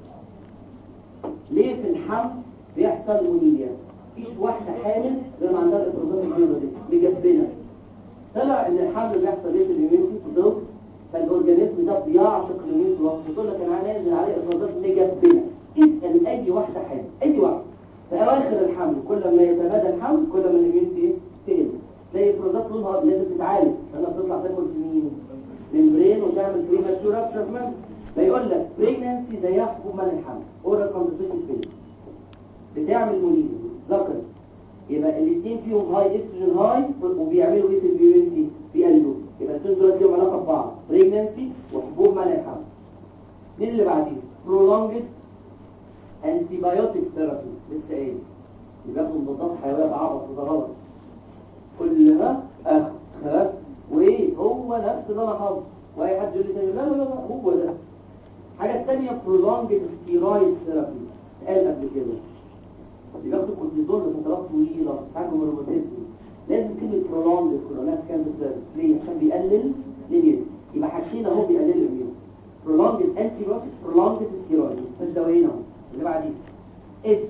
ليه في الحمل بيحصل مونيليا؟ مفيش واحده حامل غير ما عندها الافرازات البيضاء دي مجبنه. طلع ان الحمل بيحصل ايه في الاميونيتي في الضغط، فالاورجانيزم ده بيعشق الاميونيتي وقت بتقول لك انا هنزل عليه افرازات مجبنه. اسال اي واحده حامل اي واحده في اواخر الحمل كل ما يتمادى الحمل كل ما الاميونيتي تقل، تلاقي افرازات لونها لازم تتعالج لانها بتطلع تاكل في مين؟ ممبرين وتعمل بريماتشور رابشر كمان. فيقول لك بريجنانسي زيها حبوب منع الحمل اورال كونترسيبتيف بيل بتعمل مونيليا ذكر. يبقى الاثنين فيهم هاي استروجين هاي وبيعملوا ايه في البيورينسي؟ بيقللوا. يبقى الاثنين دول ليهم علاقه ببعض، بريجنانسي وحبوب منع الحمل. مين اللي بعديه؟ برولونجد انتي بايوتيك ثيرابي. لسه ايه؟ اللي بياخد مضادات حيويه بعبط وده غلط. كلها اخد خلاص وايه هو نفس اللي انا حافظه. واي حد يقول لي تاني لا لا لا هو ده. حاجه ثانيه برولونجد ستيرويد ثيرابي قال قبل كده بياخدوا كورتيزون لفترات طويله حاجه من الروماتيزم. لازم كلمه برولونج الكورونات كانسر سيرفيس ليه؟ عشان بيقلل ليه؟ يبقى حاجتين اهو بيقلل الاميون. برولونج انتي بايوتيك برولونج ستيرويد مش دوايين اهو. اللي بعديه ايدز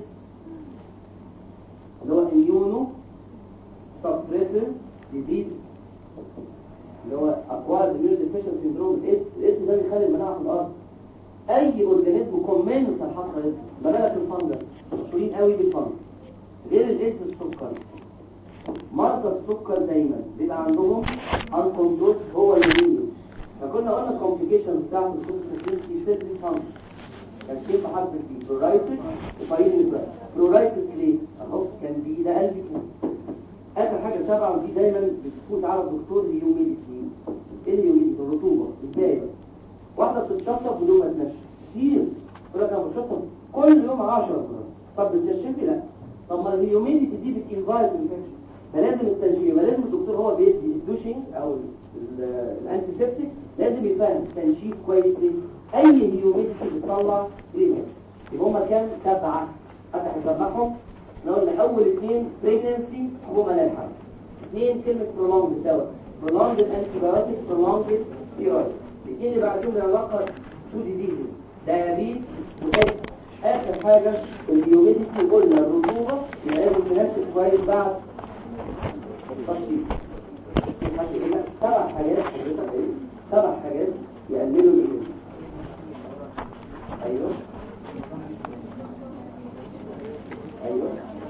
اللي هو اميونو سبريسيف ديزيز اللي هو اكوارد اميون ديفيشن سيندروم. الايدز الايدز ده بيخلي المناعه في الارض. اي اورجانيزم كومنس الحقيقه بلاش الفنجس مشهورين قوي بالفنجس. غير الايدز السكر. مرضى السكر دايما بيبقى عندهم انكونترول هو اليمين. فكنا قلنا الكومبليكيشنز بتاعت السكر في سيرفيس فانكشن كان في حرف في برورايتس وفايلين بقى. برورايتس ليه؟ اهو كان دي ده قلبي كده. اخر حاجه سبعه ودي دايما بتفوت على الدكتور الهيوميديتي. ايه الهيوميديتي؟ الرطوبه. ازاي بقى؟ واحده بتتشطف بدون ما تنشف كتير. تقول لك انا بتشطف كل يوم عشرة جرام. طب بتنشفي؟ لا. طب ما الهيوميديتي دي بتنفايت انفكشن فلازم التنشيف. لازم الدكتور هو بيدي الدوشنج او الانتي سيبتيك لازم يفهم تنشيف كويس ليه. اي هيوميديتي بتطلع ريزن. يبقى هما كام؟ سبعه. حتى هنسمعهم. احنا قلنا اول اثنين بريجنسي حبوب منع الحمل. اثنين كلمه برولونج الدواء برولونج انتي بايوتيك برولونج ستيرويد. الاثنين اللي بعدهم علاقه تو ديزيزز دايابيت وكده. اخر حاجه الهيوميديتي قلنا الرطوبه يبقى لازم تنشف كويس بعد التشطيب. سبع حاجات حضرتك ايه؟ سبع حاجات يقللوا الهيوميديتي. ايوه ايوه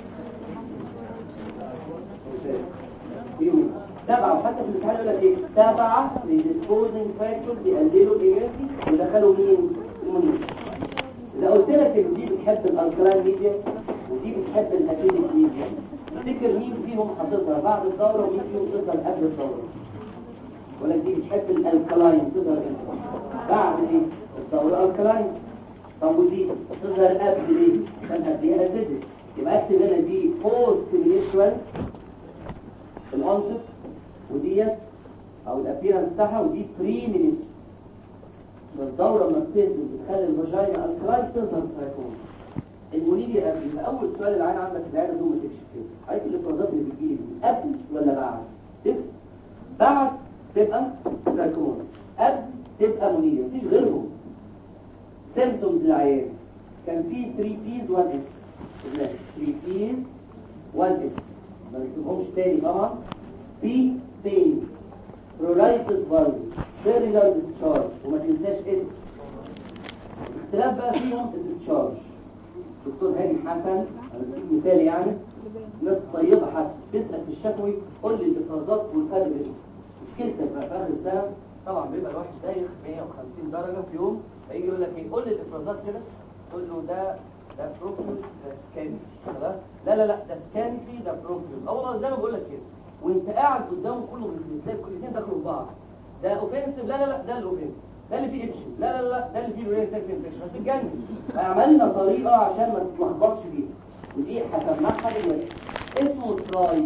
فيهم سبعه. وحتى في الامتحان يقول لك ايه؟ سبعه للديسبوزنج فاكتور بيقللوا الهيوميديتي ودخلوا مين؟ المونيتور. إذا قلت لك إن دي بتحب الألكلاين ميديا ودي بتحب الأسيديك ميديا، تفتكر مين فيهم هتظهر بعد الدورة ومين فيهم تظهر قبل الدورة؟ ولا دي بتحب الألكلاين تظهر إمتى؟ بعد إيه؟ الدورة ألكلاين. طب ودي تظهر قبل إيه؟ عشان قبلها أسيديك. يبقى أكتب هنا دي بوست مينسترال الأنصت وديت أو الأبيرنس بتاعها ودي بري مينسترال. الدورة لما بتنزل بتخلي الفاجينا الكلاين تظهر تراكون. المونيليا قبل. يبقى أول سؤال العين عندك في العيادة دوم تكشف كده. عايز الإفرازات اللي بتجيلي دي قبل ولا بعد؟ تفرق. بعد تبقى تراكون. قبل تبقى مونيليا. مفيش غيرهم. سيمبتومز للعيان كان في ثري بيز وان اس. ثري بيز وان اس. ما نكتبهمش تاني طبعا. بي بين pruritus valgus serial discharge وما تنساش اس. الاختلاف بقى فيهم الديسشارج. دكتور هاني حسن انا بديك مثال يعني ناس طيبه حسن تسال في الشفوي قول لي الافرازات والفرق بينهم. مشكلتك بقى في اخر السنه طبعا بيبقى الواحد دايخ مية وخمسين درجه في يوم فيجي يقول لك ايه قول لي الافرازات كده تقول له ده ده بروفيوس ده سكانتي خلاص لا لا لا ده سكانتي ده بروفيوس اه والله زي ما بقول لك كده وانت قاعد قدامه كله بتلاقي الاثنين دخلوا في بعض ده اوفنسيف لا لا لا ده الاوفنسيف ده اللي فيه اتش لا لا لا ده اللي فيه ريال تاكس انفكشن بس اتجنن عملنا طريقه عشان ما تتلخبطش فيها ودي هسمعها دلوقتي اسمه تراي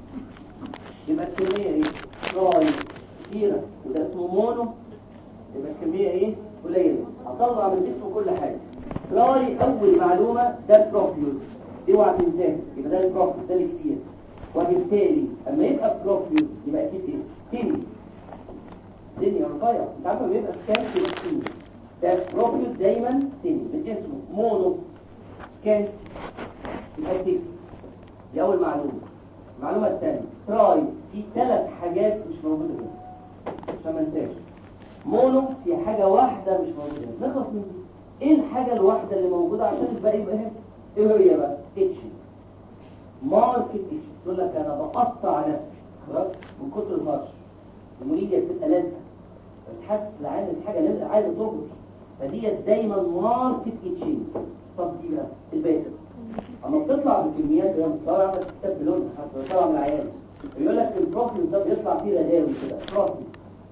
يبقى الكميه ايه تراي كتيره وده اسمه مونو يبقى الكميه ايه قليله هطلع من اسمه كل حاجه تراي اول معلومه ده بروفيوس اوعى تنساه يبقى ده البروفيوس ده اللي كتير وبالتالي اما يبقى بروفيوس يبقى اكيد ايه تاني دنيا رفيع انت عارف لما يبقى سكان يبقى تاني ده بروفيوس دايما تاني من اسمه مونو سكان يبقى تاني دي اول معلومه. المعلومه الثانيه تراي في ثلاث حاجات مش موجوده هنا عشان ما ننساش. مونو في حاجه واحده مش موجوده هنا نخلص من دي. ايه الحاجه الواحده اللي موجوده عشان الباقي يبقى هنا ايه هي بقى اتش ماركت اتش تقول لك انا بقطع نفسي خلاص من كتر الهرش المريضه بتبقى لازقه بتحس العين الحاجه لازقه عايزه تخرج فديت دايما ماركت اتشنج. طب دي بقى الباقي اما بتطلع بالكميات اللي بتطلع عندك كتاب بلون حتى بتطلع من العيان يقول لك البروفيل ده بيطلع فيه رغاوي كده بروفيل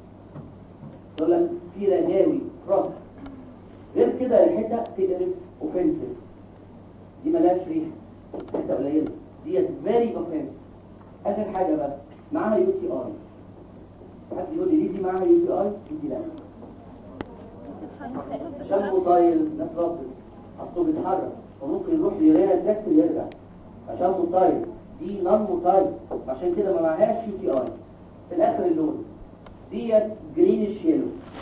يقول لك فيه رغاوي بروفيل غير كده الحته تقرف اوفنسيف دي ملهاش ريحه حته قليله ديت فيري اوفنسيف. اخر حاجه بقى معاها يو تي اي حد يقول لي ليه دي معاها يو تي اي دي لا عشان موبايل ناس رافض اصله بيتحرك وممكن يروح ليرينا تراكت ويرجع عشان موبايل دي نون موبايل عشان كده ما معهاش يو تي اي. في الاخر اللون ديت جرينش يلو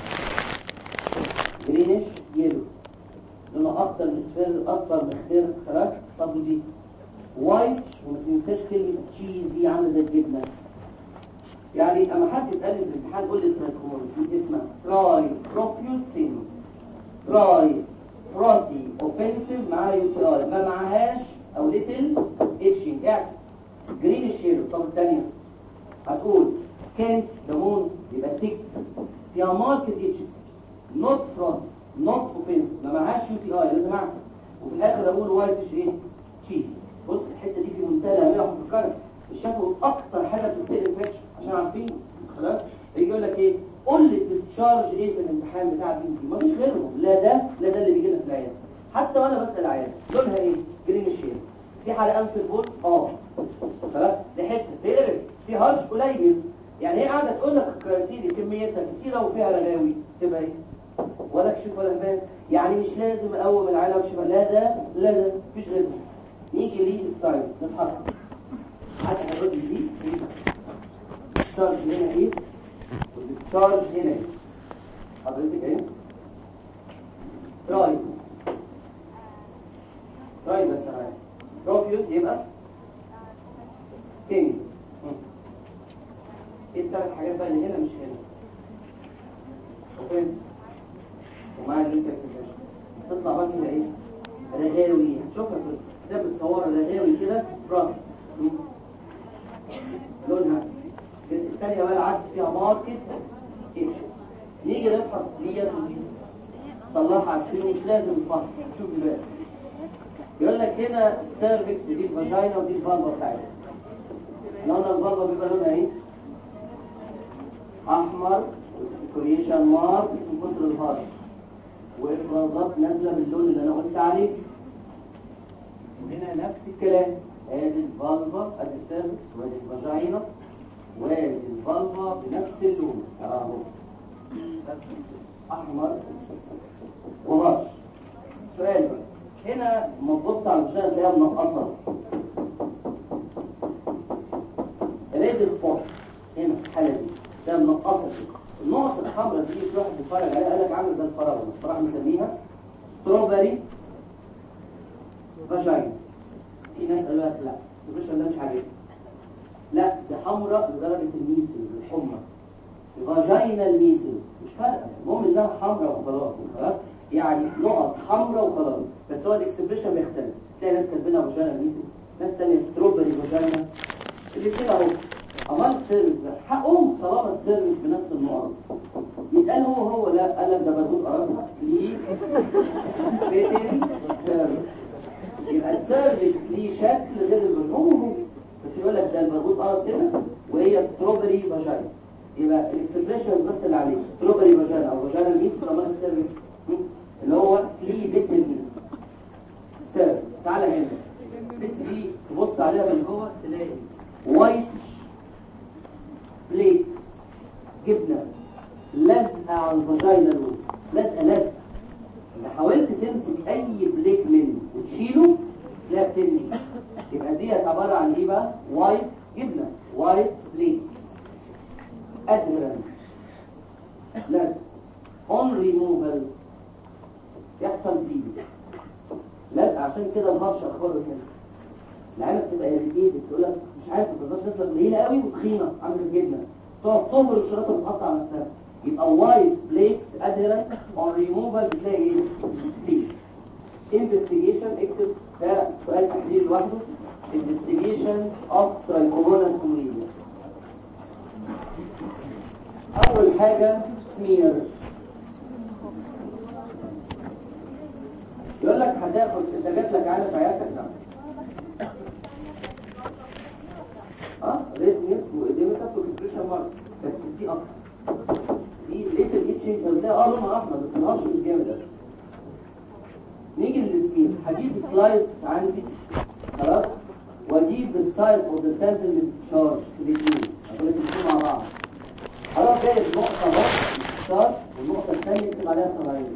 جرينش يلو لونه اكتر من الصفر اصفر مخضر خلاص. طب ودي وايت وما تنساش كلمه تشيزي عامله زي الجبنه يعني اما حد يسالني في الامتحان قول لي الترايكومونس اسمها تراي بروفيوسين تراي بروتي اوفنسيف معاها يو تي اي ما معهاش او ليتل اتشنج اعكس جرين شيلو. طب الثانيه هتقول سكانت ليمون يبقى تيك فيها ماركت اتشنج نوت فروت نوت اوفنس ما معهاش يو تي اي لازم اعكس وفي الاخر اقول وايتش ايه تشيز. بص الحته دي في منتهى الاهميه وهفكرك الشفوي اكتر حاجه بتسال انفكشن عشان عارفين خلاص يجي يقول لك ايه قول لي الديسشارج ايه في الامتحان بتاع البنتي مفيش غيرهم لا ده لا ده اللي بيجي لنا في العياده حتى وانا بسال العياده لونها ايه جرين شيل في حلقان في البول اه خلاص دي حته تقرف في هرش قليل يعني هي قاعده تقول لك يا سيدي كميتها كتيره وفيها رغاوي تبقى ايه ولا كشف ولا فاهم يعني مش لازم اقوم العيله وكشف لا ده لا ده مفيش غيرهم. نيجي ليه الساينس نتحصل حتى هنرد دي الديسشارج هنا ايه والديسشارج هنا ايه حضرتك ايه راي راي بس انا بروفيوس يبقى تاني ايه الثلاث حاجات بقى اللي هنا مش هنا اوفنس ومعاها الريتك تطلع بقى كده ايه رغاوي هتشوفها كده بتصورها رغاوي كده بروفيوس لونها الثانيه بقى العكس فيها ماركت اتش. نيجي نفحص ديت ودي طلعها على السرير مش لازم نفحص شوف دلوقتي يقول لك هنا السيرفكس دي الفاجينا ودي الفالفا بتاعتها لون الفالفا بيبقى لونها ايه احمر سكريشن مارك من كتر الهرش وافرازات نازله باللون اللي انا قلت عليه وهنا نفس الكلام ادي الفالفا ادي السيرفكس وادي الفاجينا وادي الفالفا بنفس اللون اهو احمر وهرش. سؤال هنا لما تبص على الفاجينا تلاقيها منقطه ريد سبوت هنا في الحاله دي ده منقطه النقط الحمراء دي في واحد بيتفرج عليها قال لك عامل زي الفراوله الصراحه بنسميها ستروبري فاجينا. في ناس قالوا لك لا السبريشن ده مش عاجبني لا دي حمراء لدرجه الميسلز الحمى فاجينال ميسلز مش فارقه، المهم انها حمراء وخلاص. خلاص يعني نقط حمراء وخلاص، بس هو الاكسبريشن بيختلف. تلاقي ناس كاتبينها فاجينال ميسلز، ناس ثانيه ستروبري فاجينا، اللي كده اهو. امان السيرفيس ده حقهم طالما السيرفيس بنفس النقط يتقال هو هو. لا قال لك ده بربوط قراصه ليه بيتري سيرفيس، يبقى السيرفيس ليه شكل غير البربوط هو هو، بس يقول لك ده البربوط قراصه هنا وهي ستروبري فاجينا. يبقى الاكسبريشن بس اللي عليه ستروبري فاجينا او فاجينا ميكس طالما السيرفيس اللي هو ليه بيتري سيرفيس. تعالى هنا الست دي تبص عليها من جوه تلاقي وايت بليكس جبنه لازقه على الفاجينا دول، لازقه لازقه. اذا حاولت تمسك اي بليك منه وتشيله تلاقيها بتنزل. يبقى دي عباره عن ايه بقى؟ وايت جبنه، وايت بليكس ادهرنت لازق اون ريموفال يحصل فيه لازقه. عشان كده الهرشه اخباره كده العينه بتبقى اريتيتد، تقول لك مش عارف البازار تسلق قليله قوي وتخينه عامله الجبنه، تقعد تمر الشرايط وتقطع نفسها. يبقى وايت بليكس ادهرنت اون ريموفال بتلاقي ايه؟ دي انفستيجيشن. اكتب ده سؤال تحليل لوحده، انفستيجيشن اوف ترايكوموناس كوميديا. اول حاجه سمير، يقول لك هتاخد انت جات لك عينه في عيادتك نعم اه ريد نيس وايديمتك واكسبريشن مارك، بس دي اكتر دي لقيت الاتشنج قلتها اه لونها احمر بس الهرش مش جامد ده. نيجي للسمير، هجيب سلايد عندي خلاص واجيب السايد اوف ذا سامبل ديسشارج الاثنين عشان الاثنين مع بعض. هروح جايب نقطه اهو ديسشارج والنقطه الثانيه اكتب عليها سلاين،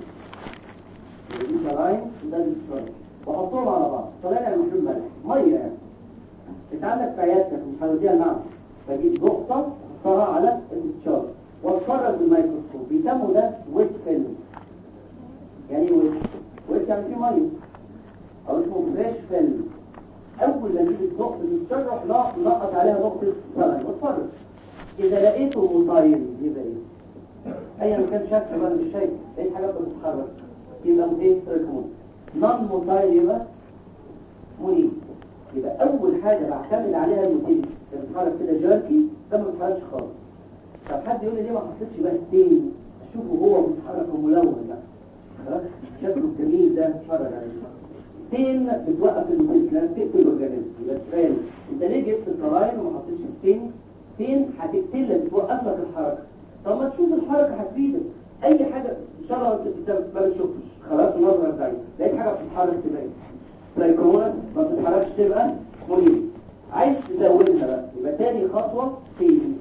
دي سلاين وده ديسشارج واحطهم على بعض. طلع لي المحلول ملح ميه يعني. انت عندك في عيادتك مش هوديها المعمل، بجيب نقطه احطها على الديسشارج واتفرج بالميكروسكوب. بيسموا ده ويت فيلم. يعني ايه ويت؟ ويت يعني فيه ميه او اسمه فريش فيلم. اول ما اجيب النقطه الديسشارج اروح نقط عليها نقطه سلاين واتفرج. اذا لقيته مطاير يبقى ايه؟ ايا كان شكله انا مش شايف، لقيت حاجه بتتحرك يبقى ايه؟ تراكمون. نون مطاير يبقى منيب. يبقى اول حاجه بعتمد عليها الموتيل اللي بيتحرك كده جاركي ده ما بيتحركش خالص. طب حد يقول لي ليه ما حطيتش بقى ستين اشوفه هو بيتحرك وملون ده خلاص شكله الجميل ده اتفرج عليه. ستين بتوقف الموتيل لان تقتل الاورجانيزم. يبقى السؤال انت ليه جبت سلاين وما حطيتش ستين؟ ستين هتقتل لك توقف لك الحركه. طب ما تشوف الحركه هتفيدك. اي حاجه ان شاء الله انت ما بتشوفش خلاص نظرك ضعيف، لقيت حاجه بتتحرك تبقى ترايكوموناس ما بتتحركش تبقى منيب. عايز تزودها بقى يبقى تاني خطوه ستين.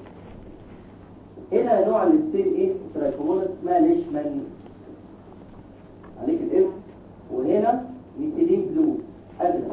هنا نوع الستين ايه؟ ترايكوموناس اسمها ليشمان عليك الاسم، وهنا ميثيلين بلو ادنى.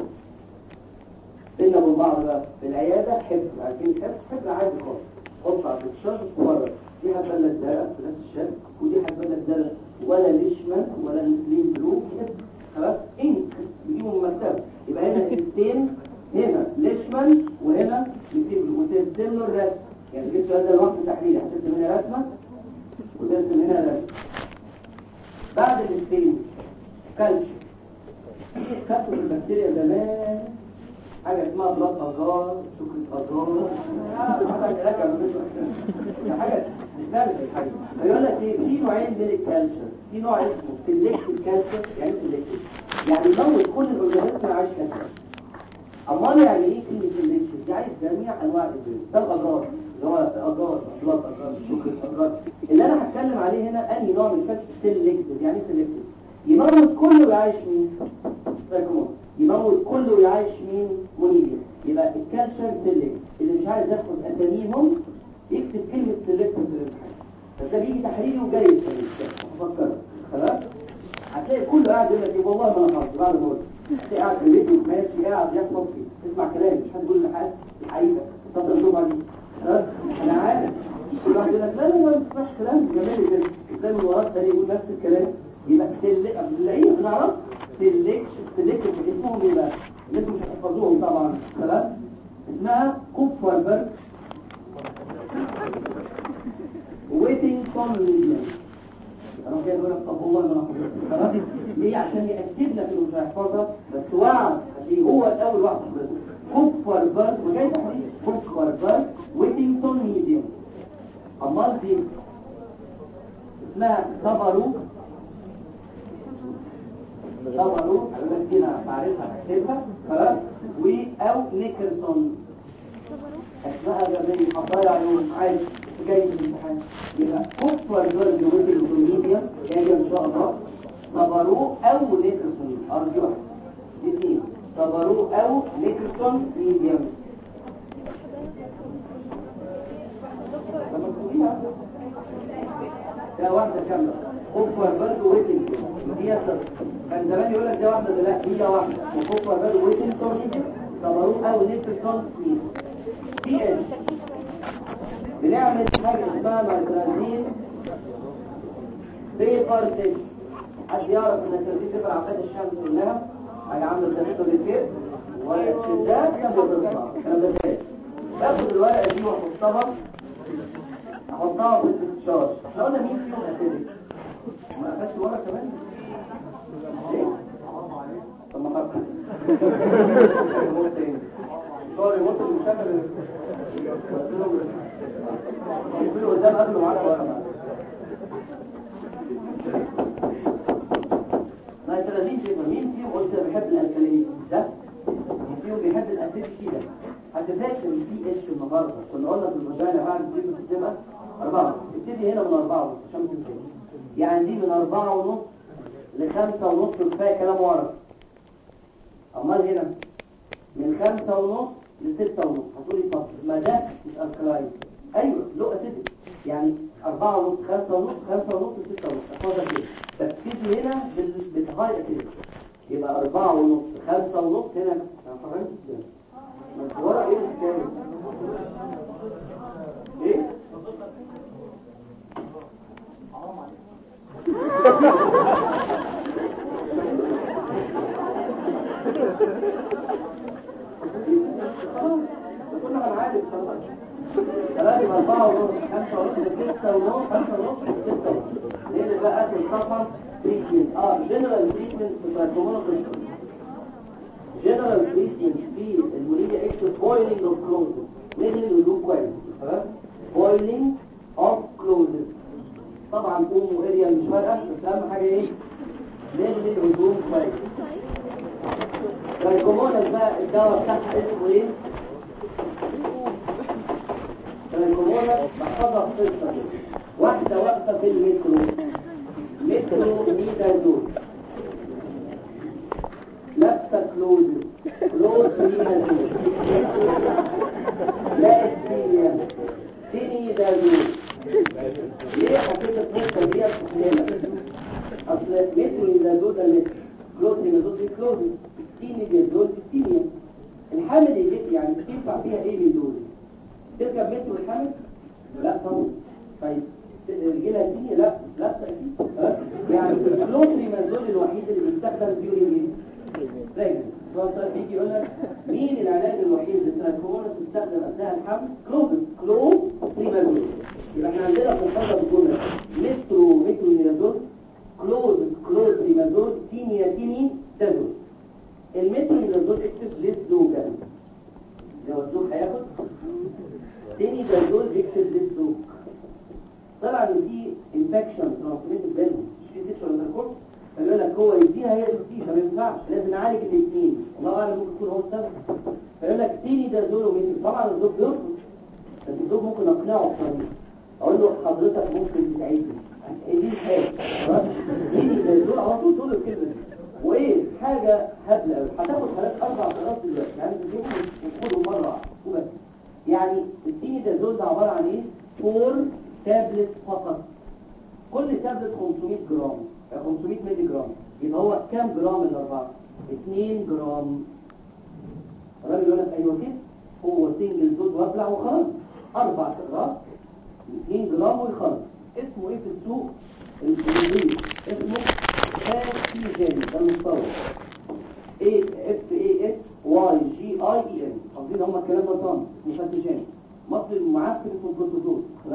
بينا وبين بعض بقى في العياده حبر، عارفين حبر؟ حبر عادي خالص حط على الشاشه وتتفرج. دي هتبلغ زرقاء في نفس الشكل ودي هتبلغ زرقاء، ولا ليشمان ولا ميثيلين بلو خلاص انك بيجيبوا من المكتبه. يبقى هنا الستين، هنا ليشمان وهنا ميثيلين بلو، وترسم له الرسم. يعني جبت هذا الوقت تحليل هترسم هنا رسمه وترسم هنا رسمه. بعد الستين كالشيوم خدته في البكتيريا زمان حاجه اسمها بلاد اجار سكر اجار حاجه راجع حاجه مختلفه الحاجه. فيقول لك ايه؟ في نوعين من الكالسيوم، في نوع اسمه سيلكتيف كالسيوم. يعني سيلكتيف يعني يموت كل الاورجانيزم عايش كالسيوم. امال يعني ايه كلمه سيلكتيف؟ دي عايز جميع انواع الفيروس. ده الاجار اللي هو اجار بلاد اجار سكر اجار. اللي انا هتكلم عليه هنا انهي نوع من الكالسيوم؟ سيلكتيف. يعني سيلكتيف يموت كله ويعيش مين؟ تراكمون. يموت كله ويعيش مين؟ منيبيا. يبقى الكالسيوم سيلكت. اللي مش عايز ياخد اساميهم يكتب كلمه سيلكت في الامتحان. فده بيجي تحليلي وجاي سيلكت افكر خلاص. هتلاقي كله قاعد يقول لك ايه والله ما انا حافظ بعد ما قلت. هتلاقي قاعد في البيت ماشي قاعد يحفظ فيه اسمع كلام مش حد يقول لي حاجه الحقيقه اتفضل شوف عليه خلاص. انا عارف كل واحد يقول لك لا لا ما تسمعش كلام جميل كده زي من وراك تاني يقول نفس الكلام. يبقى سيلكت بنلاقيه بنعرف سيلكت سيلكت اسمهم ايه بقى؟ اللي انتم مش هتحفظوهم طبعا خلاص. اسمها كوبفربرج ويتنجتون ميديان. انا جاي اقول لك طب والله ما انا حافظها خلاص ليه؟ عشان ياكد لك انه مش هيحفظها بس وعد هتلاقيه هو الاول واحد حافظها. كوبربرج وجاي تحديد كوبربرج ويتنجتون ميديان. امال دي اسمها سابارو سابارو هقول لك دي انا بعرفها هكتبها خلاص. و او نيكلسون اسمها جميل هتضيع عليهم عايز جاي في الامتحان. يبقى كوبربرج ويتنجتون ميديان جايه ان شاء الله سابارو او نيكلسون ارجوها الاثنين سابارو او نيكلسون ميديان. ده واحدة كاملة كوبر برضو ويتنجتون دي كان زمان يقول لك ده واحدة ده لا هي واحدة وكوبر برضو ويتنجتون سابارو او نيكلسون ميديان. بي اتش بنعمل حاجة اسمها مايكرازين بيبر تيست. حد يعرف ان الترتيب بيبر عباد الشمس كلها حاجة عاملة زي الكير ورقة شدات كان بيضربها انا بتاعي باخد الورقة دي واحطها احطها في الاستشارج. احنا قلنا مين فيهم اسيدك ما اخدش ورقة كمان ليه؟ طب ما خدت سوري وصل المشاكل يقولوا قدام قبله معاك ورقة نيترازين فيبر. مين فيهم قلت بيحب الالكالين ده؟ مين فيهم بيحب الاسيد كده؟ هتذاكر البي اتش النهارده كنا قلنا في الفاجينا بعد دي بتبقى أربعة. ابتدي هنا من أربعة ونص عشان ما تنساش. يعني دي من أربعة ونص لخمسة ونص كفايه كلام ورا. امال هنا من خمسة ونص لستة ونص. هتقولي طب ما ده مش الكلاين. ايوه له اسيد يعني أربعة ونص خمسة ونص خمسة ونص ستة ونص احفظها كده. ببتدي هنا بالهاي اسيد يبقى أربعة ونص خمسة ونص هنا انا فهمت كده. ورا ايه الحكايه ايه كنا هنعالج خلاص ثلاثة أربعة ونص خمسة ونص ستة ونص خمسة ونص ستة ونص. ليه بقى في الصفحة تريتمنت اه جنرال تريتمنت في تراكمون القشرة. جنرال تريتمنت في الموليديا اكتب بويلينج اوف كلوزز. نغلي الهدوء كويس خلاص بويلينج اوف كلوزز. طبعا ام واريا مش فارقه بس اهم حاجه ايه نغلي الهدوء كويس. تراكمونس بقى الدواء بتاعها اسمه ايه؟ تراكمونس بحفظها في قصه واحده واقفه في المترو مترو ميدازول لابسه كلوز كلوز ميدازول لا اكتيريا تيني دازول. ليه حطيت القصه دي في اصل مترو ميدازول ده متر كلوز ميدازول دي كلوز تيني دازول تينيا. الحامل يجي يعني تدفع فيها ايه من دول؟ تركب مترو الحامل؟ لا طبعا. طيب رجلها تينيا لا لا تأكيد يعني الكلوز ميدازول الوحيد اللي بيستخدم ديورينج رجل. فالسؤال بيجي يقول لك مين العلاج الوحيد للتراكمونس تستخدم اثناء الحمل؟ كلوز كلوز ميدازول. يبقى احنا عندنا مفردة بالجملة مترو مترو ميدازول كلوز كلوز ميدازول تينيا تيني دازول. المترو ميدازول اكتب للزوجة لو الزوج هياخد تيني دازول اكتب للزوج. طبعا دي انفكشن ترانسميتد بينهم مش في سيكشوال انتركورس فيقول لك هو يديها هي تديها ما ينفعش لازم نعالج الاثنين. الله اعلم ممكن يكون هو السبب. فيقول لك تيني دازول ومترو. طبعا الزوج بيرفض بس الزوج ممكن اقنعه بطريقه اقول له حضرتك ممكن تتعيدي دي الحاجه خلاص تيني دازول على طول تقول الكلمه دي. وايه حاجه هبله قوي هتاخد حالات اربع سنوات دلوقتي يعني تجيبهم وتاخدهم مره واحده وبس. يعني التيني دازول ده عباره عن ايه؟ فور تابلت فقط. كل تابلت خمسمية جرام خمسمية مللي جرام. يبقى هو كام جرام الاربعه؟ اتنين جرام. الراجل يقول لك ايوه كده هو سنجل دوز وابلع وخلاص اربع اقراص اتنين جرام ويخلص. اسمه ايه في السوق الانجليزي؟ اسمه فاسيجين. ده المستورد اي اف اي اس واي جي اي اي ان. حافظين هم الكلام ده صم اسمه فاسيجين. مصر المعفن اسمه بروتوزول خلاص.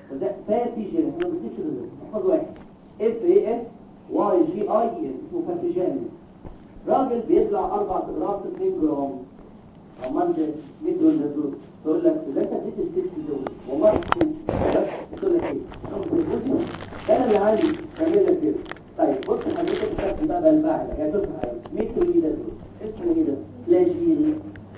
فده فاسيجين. احنا ما بنكتبش غير احفظ واحد اف اي اس واي جي اي اسمه فاسيجين. راجل بيطلع اربع اقراص اتنين جرام. امال ده مين دول ده دول تقول لك ده انت اديت الست دول والله تقول لك ايه ده انا اللي عندي كمل لك كده. طيب بص حضرتك بتاخد بقى بلبع لك يا تفهم متر ميدا دول اسمه ايه ده فلاجيل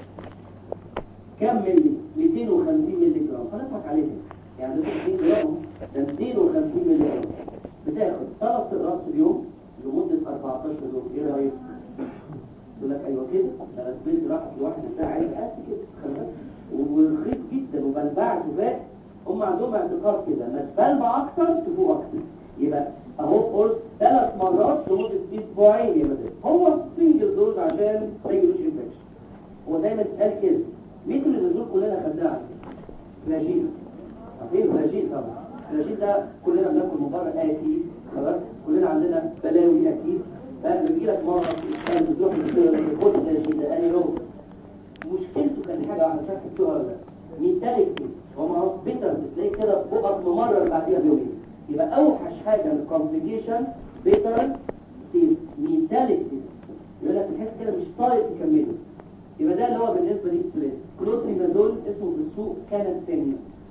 كم ملي مئتين وخمسين ملي جرام. هنضحك عليهم يعني ده مئتين جرام ده مئتين وخمسين ملي جرام. بتاخد ثلاث اقراص اليوم لمده أربعتاشر يوم. ايه رايك؟ يقول لك ايوه كده ده انا سبيلت راحت لواحد بتاع عيل قد كده خلي بالك ورخيص جدا وبلبع كفايه. هم عندهم اعتقاد كده ما تبلبع اكتر تفوق اكتر. يبقى اهو قلت ثلاث مرات لمده اسبوعين يا مدام. هو سنجل دوز عشان ما يجيلوش انفكشن. هو دايما اتقال كده ميتو اللي دول كلنا خدناها فلاجيل. عارفين فلاجيل طبعا. فلاجيل ده كلنا بناكل من بره اكيد خلاص. كلنا عندنا بلاوي اكيد. بيجي لك مرة كان بتروح للخد فلاجيل ده اني هو مشكلته كان حاجة واحدة مش عارف تحسوها ولا لا. ميتاليك تيست هو معروف بيتر بتلاقي كده بقط ممرر بعديها بيومين. يبقى اوحش حاجة من الكومبليكيشن بيتر تيست ميتاليك تيست. يقول لك تحس كده مش طايق تكمله. يبقى ده اللي هو بالنسبة للستريس. كلوتريمازول اسمه في السوق كانستين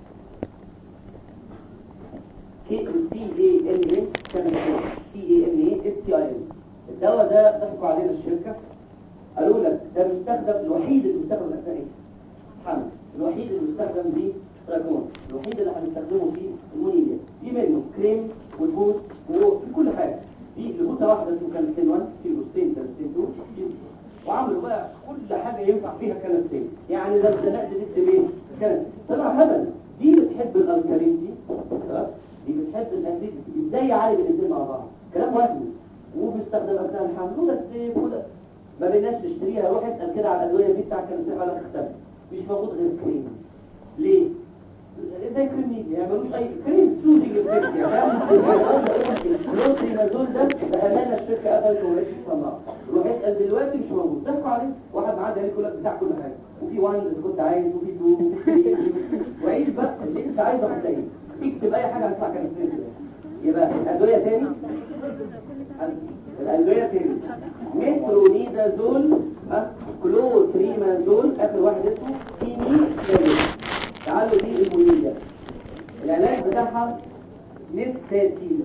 كي سي اي ان اي كانستين سي اي ان اي اس تي اي ان. الدواء ده ضحكوا علينا الشركة قالوا لك ده المستخدم الوحيد اللي بيستخدم اثناء حمل. الوحيد اللي بيستخدم فيه تراكمون. الوحيد اللي هنستخدمه فيه المونيليا. في منه كريم والبوت وفي كل حاجة. في لبوتة واحدة اسمه كانستين واحد في بوستين كانستين اتنين وعملوا بقى كل حاجة ينفع فيها كانستين. يعني ده الزناق دي تكتب ايه؟ كانستين. طلع هبل. دي بتحب الالكالين دي دي بتحب الاسيديتي. ازاي يعالج الاثنين مع بعض؟ كلام وهمي وبيستخدم اثناء الحمل بس كده ما بيناش نشتريها. روح اسال كده على الادويه دي بتاع كانسير ولا تختلف. مش موجود غير كريم. ليه؟ زي كريم مين يعني ملوش اي كريم سودي جبت يعني الكلوتريمازول ده بامانه الشركه قفلت وما بقتش تصنعه. روح اسال دلوقتي مش موجود. ضحكوا عليه واحد معاه ده يقول لك بتاع كل حاجه وفي واين اللي كنت عايز وفي دوم وعيش بقى اللي انت عايزه هتلاقيه. اكتب اي حاجه هتطلع كانسير كده. يبقى الادويه تاني الادويه تاني مترونيدازول كلوتريمازول اخر واحد اسمه كيمي. تعالوا دي المونيليا. العلاج بتاعها نستاتين.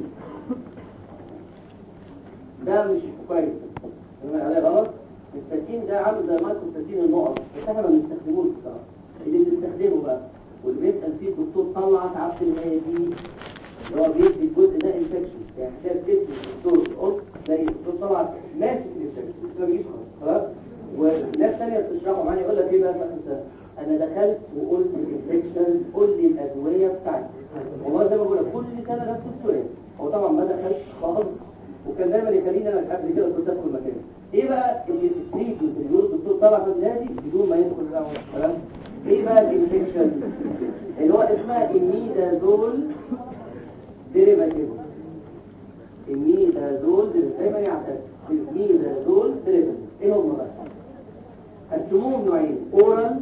ده مش كويس العلاج غلط. نستاتين ده عامل زي مايكروستاتين النقط بس احنا ما بنستخدموش بصراحه. اللي بنستخدمه بقى واللي بيسال فيه الدكتور طلعت عبد الهادي اللي هو بيدي الجزء ده انفكشن يعني حساب اسم الدكتور قلت زي الدكتور طلعت ماسك الانفكشن ما بيجيش خلاص. وناس ثانيه بتشرحوا معايا يقول لك ايه بقى مثلا انا دخلت وقلت الانفكشن قول لي الادويه بتاعتي. والله زي ما بقول لك كل سنه نفس السؤال. هو طبعا ما دخلش خالص وكان دايما يخليني انا قبل كده كنت ادخل مكانه. ايه بقى اللي التريتمنت اللي يقول الدكتور طلع في النادي بدون ما يدخل بقى تمام. ايه بقى الانفكشن اللي هو اسمها الميدازول ديريفاتيف. الميدازول دايما يعتز الميدازول ديريفاتيف. ايه هم بقى؟ قسموهم نوعين اورال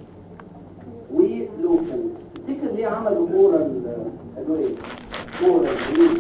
ولوكال. تفتكر ليه عملوا اورال ادويه اورال ليه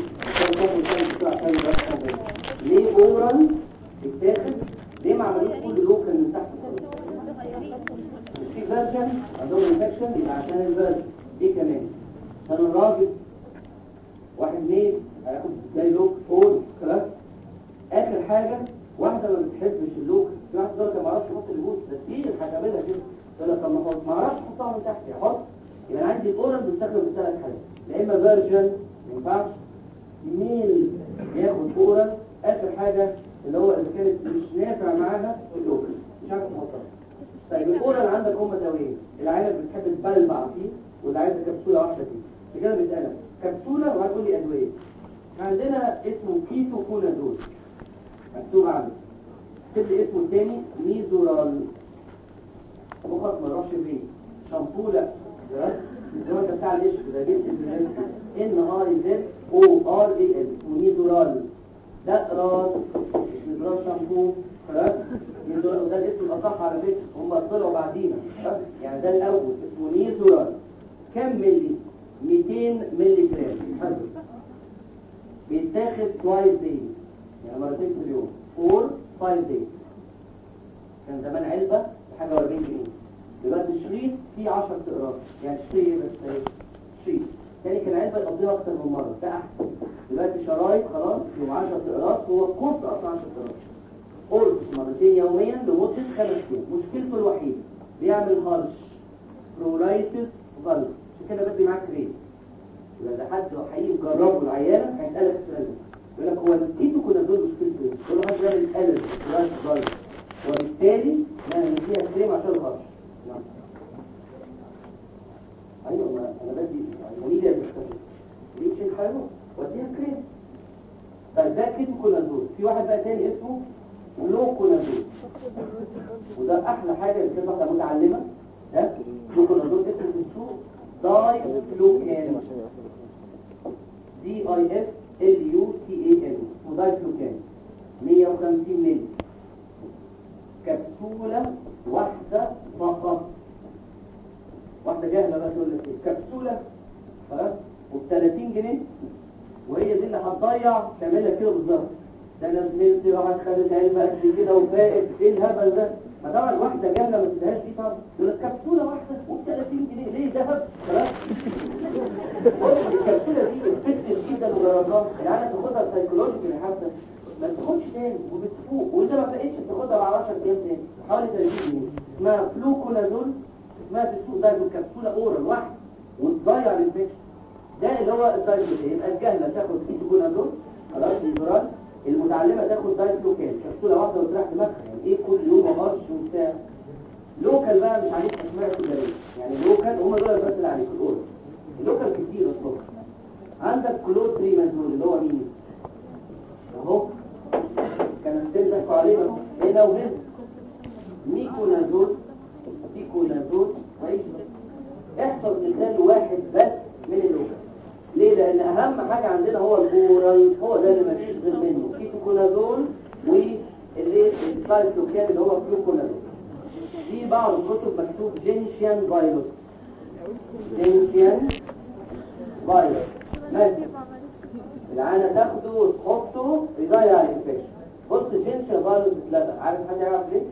ليه اورال بيتاخد؟ ليه ما عملوش كل لوكال من تحت؟ مش في فيرجن عندهم انفكشن يبقى عشان الفيرجن. ايه كمان كان الراجل واحد ميل هياخد زي لوك اول خلاص. اخر حاجه واحده ما بتحبش اللوك. في واحد دول ما يعرفش يحط البوت ده كتير هتعملها كده يقول لك طب ما احط ما اعرفش احطها من تحت يحط. يبقى انا عندي الاورال بستخدم الثلاث حاجات يا اما فيرجن ما ينفعش ميل ياخد اورال. اخر حاجه اللي هو اذا كانت مش نافع معاها اللوكال مش عارف تحطها. طيب الاورال عندك هم دوايين. العيال بتحب تبلبع فيه واللي عايزه كبسوله واحده فيه كده بيسالك كبسوله وهتقول لي ادويه. عندنا اسمه كيتو كونازول مكتوب عنه. اكتب لي اسمه الثاني ميزورال. مخك ما يروحش فيه شامبو لا الدواء بتاع القشر ده جبت ان ار زد او ار اي ال ميزورال. ده راس مش ميزورال شامبو خلاص. ميزورال ده الاسم الاصح على فكره هم طلعوا بعدينا يعني ده الاول اسمه ميزورال. كم ملي مئتين مللي جرام حلو. بيتاخد توايس داي يعني مرتين في اليوم فور فايف داي. كان زمان علبه بحاجه وأربعين جنيه، دلوقتي الشريط فيه عشرة اقراص يعني شريط بس ايه شريط تاني. كان علبه يقضيها اكتر من مره ده احسن. دلوقتي شرايط خلاص فيهم عشرة اقراص، هو الكورس اصلا عشرة اقراص قرص مرتين يوميا لمده خمس ايام. مشكلته الوحيده بيعمل هرش برولايتس فالف، عشان كده بدي معاك ريت. يبقى ده حد حقيقي جربه العيانه هيسالك السؤال ده، يقول لك هو الكيتوكونازول مشكلته ايه؟ يقول له حد بيعمل الالرجي برولايتس فالف، وبالتالي نعمل فيها كريم عشان الهرش. نعم ايوه ما انا بدي يعني ليه بتستخدم ليه شيء حلو وديها كريم. طيب ده كيتوكونازول. في واحد بقى تاني اسمه لوكونازول، وده احلى حاجه اللي كانت واحده متعلمه. ده لوكونازول اسمه في السوق داي فلوكان، دي اي اف ال يو سي اي ان، اسمه داي فلوكان مية وخمسين مللي كبسوله واحده فقط. واحده جاهله بقى تقول لك ايه كبسوله خلاص وب ثلاثين جنيه، وهي دي اللي هتضيع تعمل لك كده بالظبط. ده انا زميلتي راحت خدت علبه قد كده وفائت ايه الهبل ده؟ ما طبعا واحده جاهله ما تديهاش دي طبعا تقول لك كبسوله واحده وب ثلاثين جنيه ليه ذهب؟ خلاص الكبسوله دي افكتيف جدا وجربناها يعني تاخدها سايكولوجيكال حتى ما تاخدش تاني وبتفوق، واذا ما فقتش بتاخدها بعد عشرة ايام تاني حوالي ثلاثين جنيه. اسمها فلوكونازول، اسمها في السوق ده كبسوله اورال واحده وتضيع الانفكشن. ده اللي هو الدايفلوكان. يبقى الجهله تاخد كيتوكونازول خلاص الجرال، المتعلمه تاخد دايفلوكان كبسوله واحده وتريح دماغها. يعني ايه كل يوم هرش وبتاع. لوكال بقى مش عليك اسماء تجاريه يعني لوكال هم دول بس اللي عليك الاورال. اللوكال كتير الصبح. عندك كلوتريمازول اللي هو مين اهو كان بتضحكوا عليه اهو هنا وهنا. ميكونازول ميكونازول كويس. احفظ مثال واحد بس من اللوكال. ليه؟ لان اهم حاجه عندنا هو الاورال، هو ده اللي مفيش غير منه كيتوكونازول واللي الدايفلوكان اللي هو فلوكونازول. في بعض الكتب مكتوب جينشيان فيروس، جينشيان فيروس ماشي. العانة تاخده وتحطه يضيع الانفكشن. بص جينشيان فيروس اتلغى، عارف حد يعرف ليه؟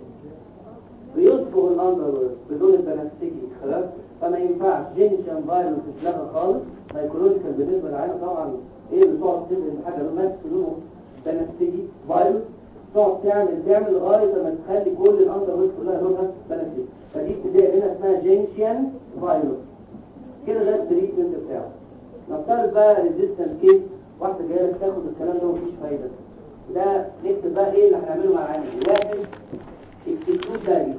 بيصبغ الأندر بدون البنفسجي خلاص، فما ينفعش جينشيان فيروس اتلغى خالص. سايكولوجيكال بالنسبه للعينه طبعا ايه بتقعد تدهن حاجه لونها لونه بنفسجي فيروس، تقعد تعمل تعمل لغايه ما تخلي كل الأندر كلها لونها بنفسجي. فدي ابتدائي هنا اسمها جينشيان فيروس. كده ده التريتمنت بتاعه. نفترض بقى ريزيستنس كيس، واحده جايه لك تاخد الكلام ده ومفيش فايده. ده نكتب بقى ايه اللي هنعمله مع العينه. واحد اكتشفوه دايركت،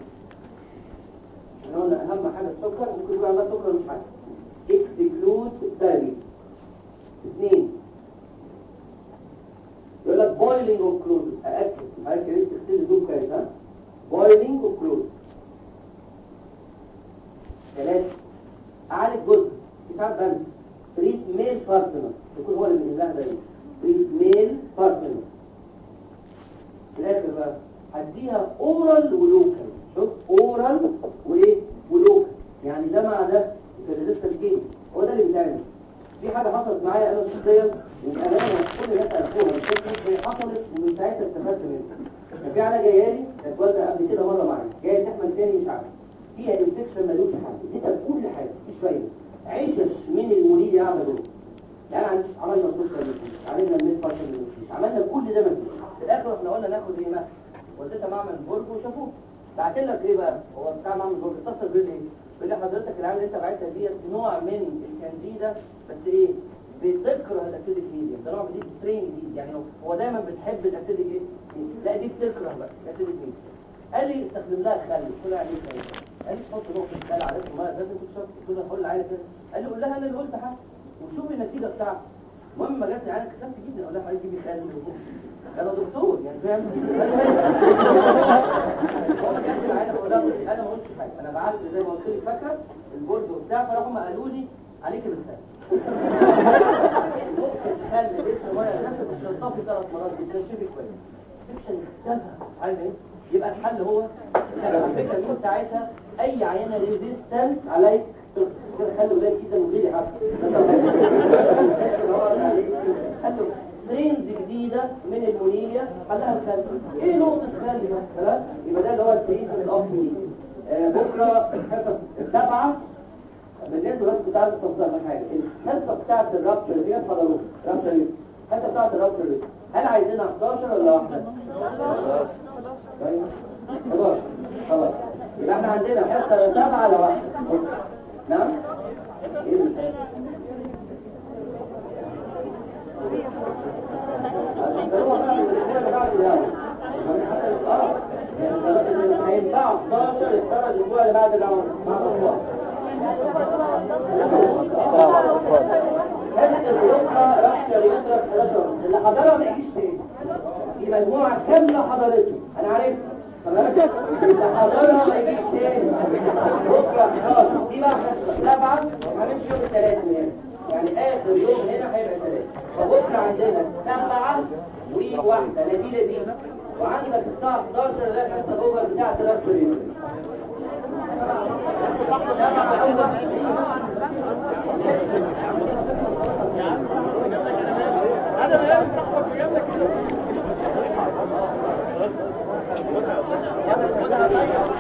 احنا قلنا اهم حاجه السكر، ممكن يكون عندها سكر مش حاجه اكسكلود دايركت. اثنين يقول لك بويلنج اوف كلوز، ااكد حضرتك لازم تغسل الدوب كويس ها. بويلنج اوف كلوز. ثلاثه اعالج جزء بتاع بنز تريت ميل بارتنر، يكون هو اللي بينزلها دايما تريت ميل بارتنر. في الاخر بقى هديها اورال ولوكال. شوف اورال وايه ولوكال، يعني ده مع ده في الريزيستنس كيس. هو ده اللي بيتعمل. في حاجه حصلت معايا انا شخصيا وبامانه كل الناس عرفوها، بس هي حصلت ومن ساعتها استفدت منها. كان في عيله جايه لي كانت والده قبل كده مره معايا جايه تحمل تاني مش عارف فيها انفكشن ملوش حل، اديتها كل حاجه مفيش فايده. عيشش من الموليد يا عم دول يعني عملنا السكر مفيش، عملنا الميل فاشل مفيش، عملنا كل ده مفيش. في الاخر احنا قلنا ناخد ايه بقى؟ وديتها معمل برج وشافوه. بعت لك ايه بقى؟ هو بتاع معمل برج اتصل بيقول ايه؟ بيقول لي حضرتك العيال اللي انت باعتها ديت نوع من الكانديدا بس ايه؟ بتكره الاسيديك ميديا، ده نوع جديد سترين جديد يعني هو دايما بتحب الاسيديك ايه؟ لا دي بتكره بقى الاسيديك ميديا. قال لي استخدم لها خل، قلت له يعني ايه خل؟ قال لي تحط نقطه خل على الميه لازم تشرب. قلت له هقول لعيله كده. قال لي قول لها انا اللي قلت حاجه وشوف النتيجه بتاعتها. المهم ما جاتني عيله كتبت جدا اقول لها حضرتك جيبي خل انا دكتور يعني فاهم. هو ما كانش العيله اقول لها انا ما قلتش حاجه، انا بعت زي ما قلت لك فاكره البورد وبتاع، فراحوا ما قالوا لي عليك بالخل. نقطه خل لسه ميه نفسك بتشطفي ثلاث مرات بتنشفي كويس. فيكشن اختفى عايز ايه؟ يبقى الحل هو على فكره النقطه بتاعتها اي عينه ريزيستنت عليك خلوا بالك كده من غيري حتى خلوا ترينز جديده من المنيه حلها الخلي. ايه نقطه الخلي ده؟ خلاص يبقى ده اللي هو الترينز الاصلي. آه بكره حصص سبعه بالنسبه بس بتاعت التفصيل من حاجه الحصه بتاعت الرابتشر اللي فيها حضروه رابتشر الحصه بتاعت الرابتشر هل عايزينها حداشر ولا واحده؟ حداشر حداشر خلاص يبقى احنا عندنا حصه سبعه لواحده. نعم ايه ما ينفعش حداشر الثلاث الاسبوع اللي بعد العمر مع الاطفال. هذه الغرفه رابشر يدرس حداشر اللي حضرها ما يجيش تاني. دي مجموعه كامله حضرته انا عارف اللي حضرها ما يجيش تاني. بكره حداشر دي بقى حصه سبعه هنمشي يوم الثلاث يعني اخر يوم هنا هيبقى ثلاث. فبكره عندنا سبعه وواحده نتيجه دي وعندك الساعه حداشر اللي هي الحصه الاوفر بتاعت الرابشر. هذا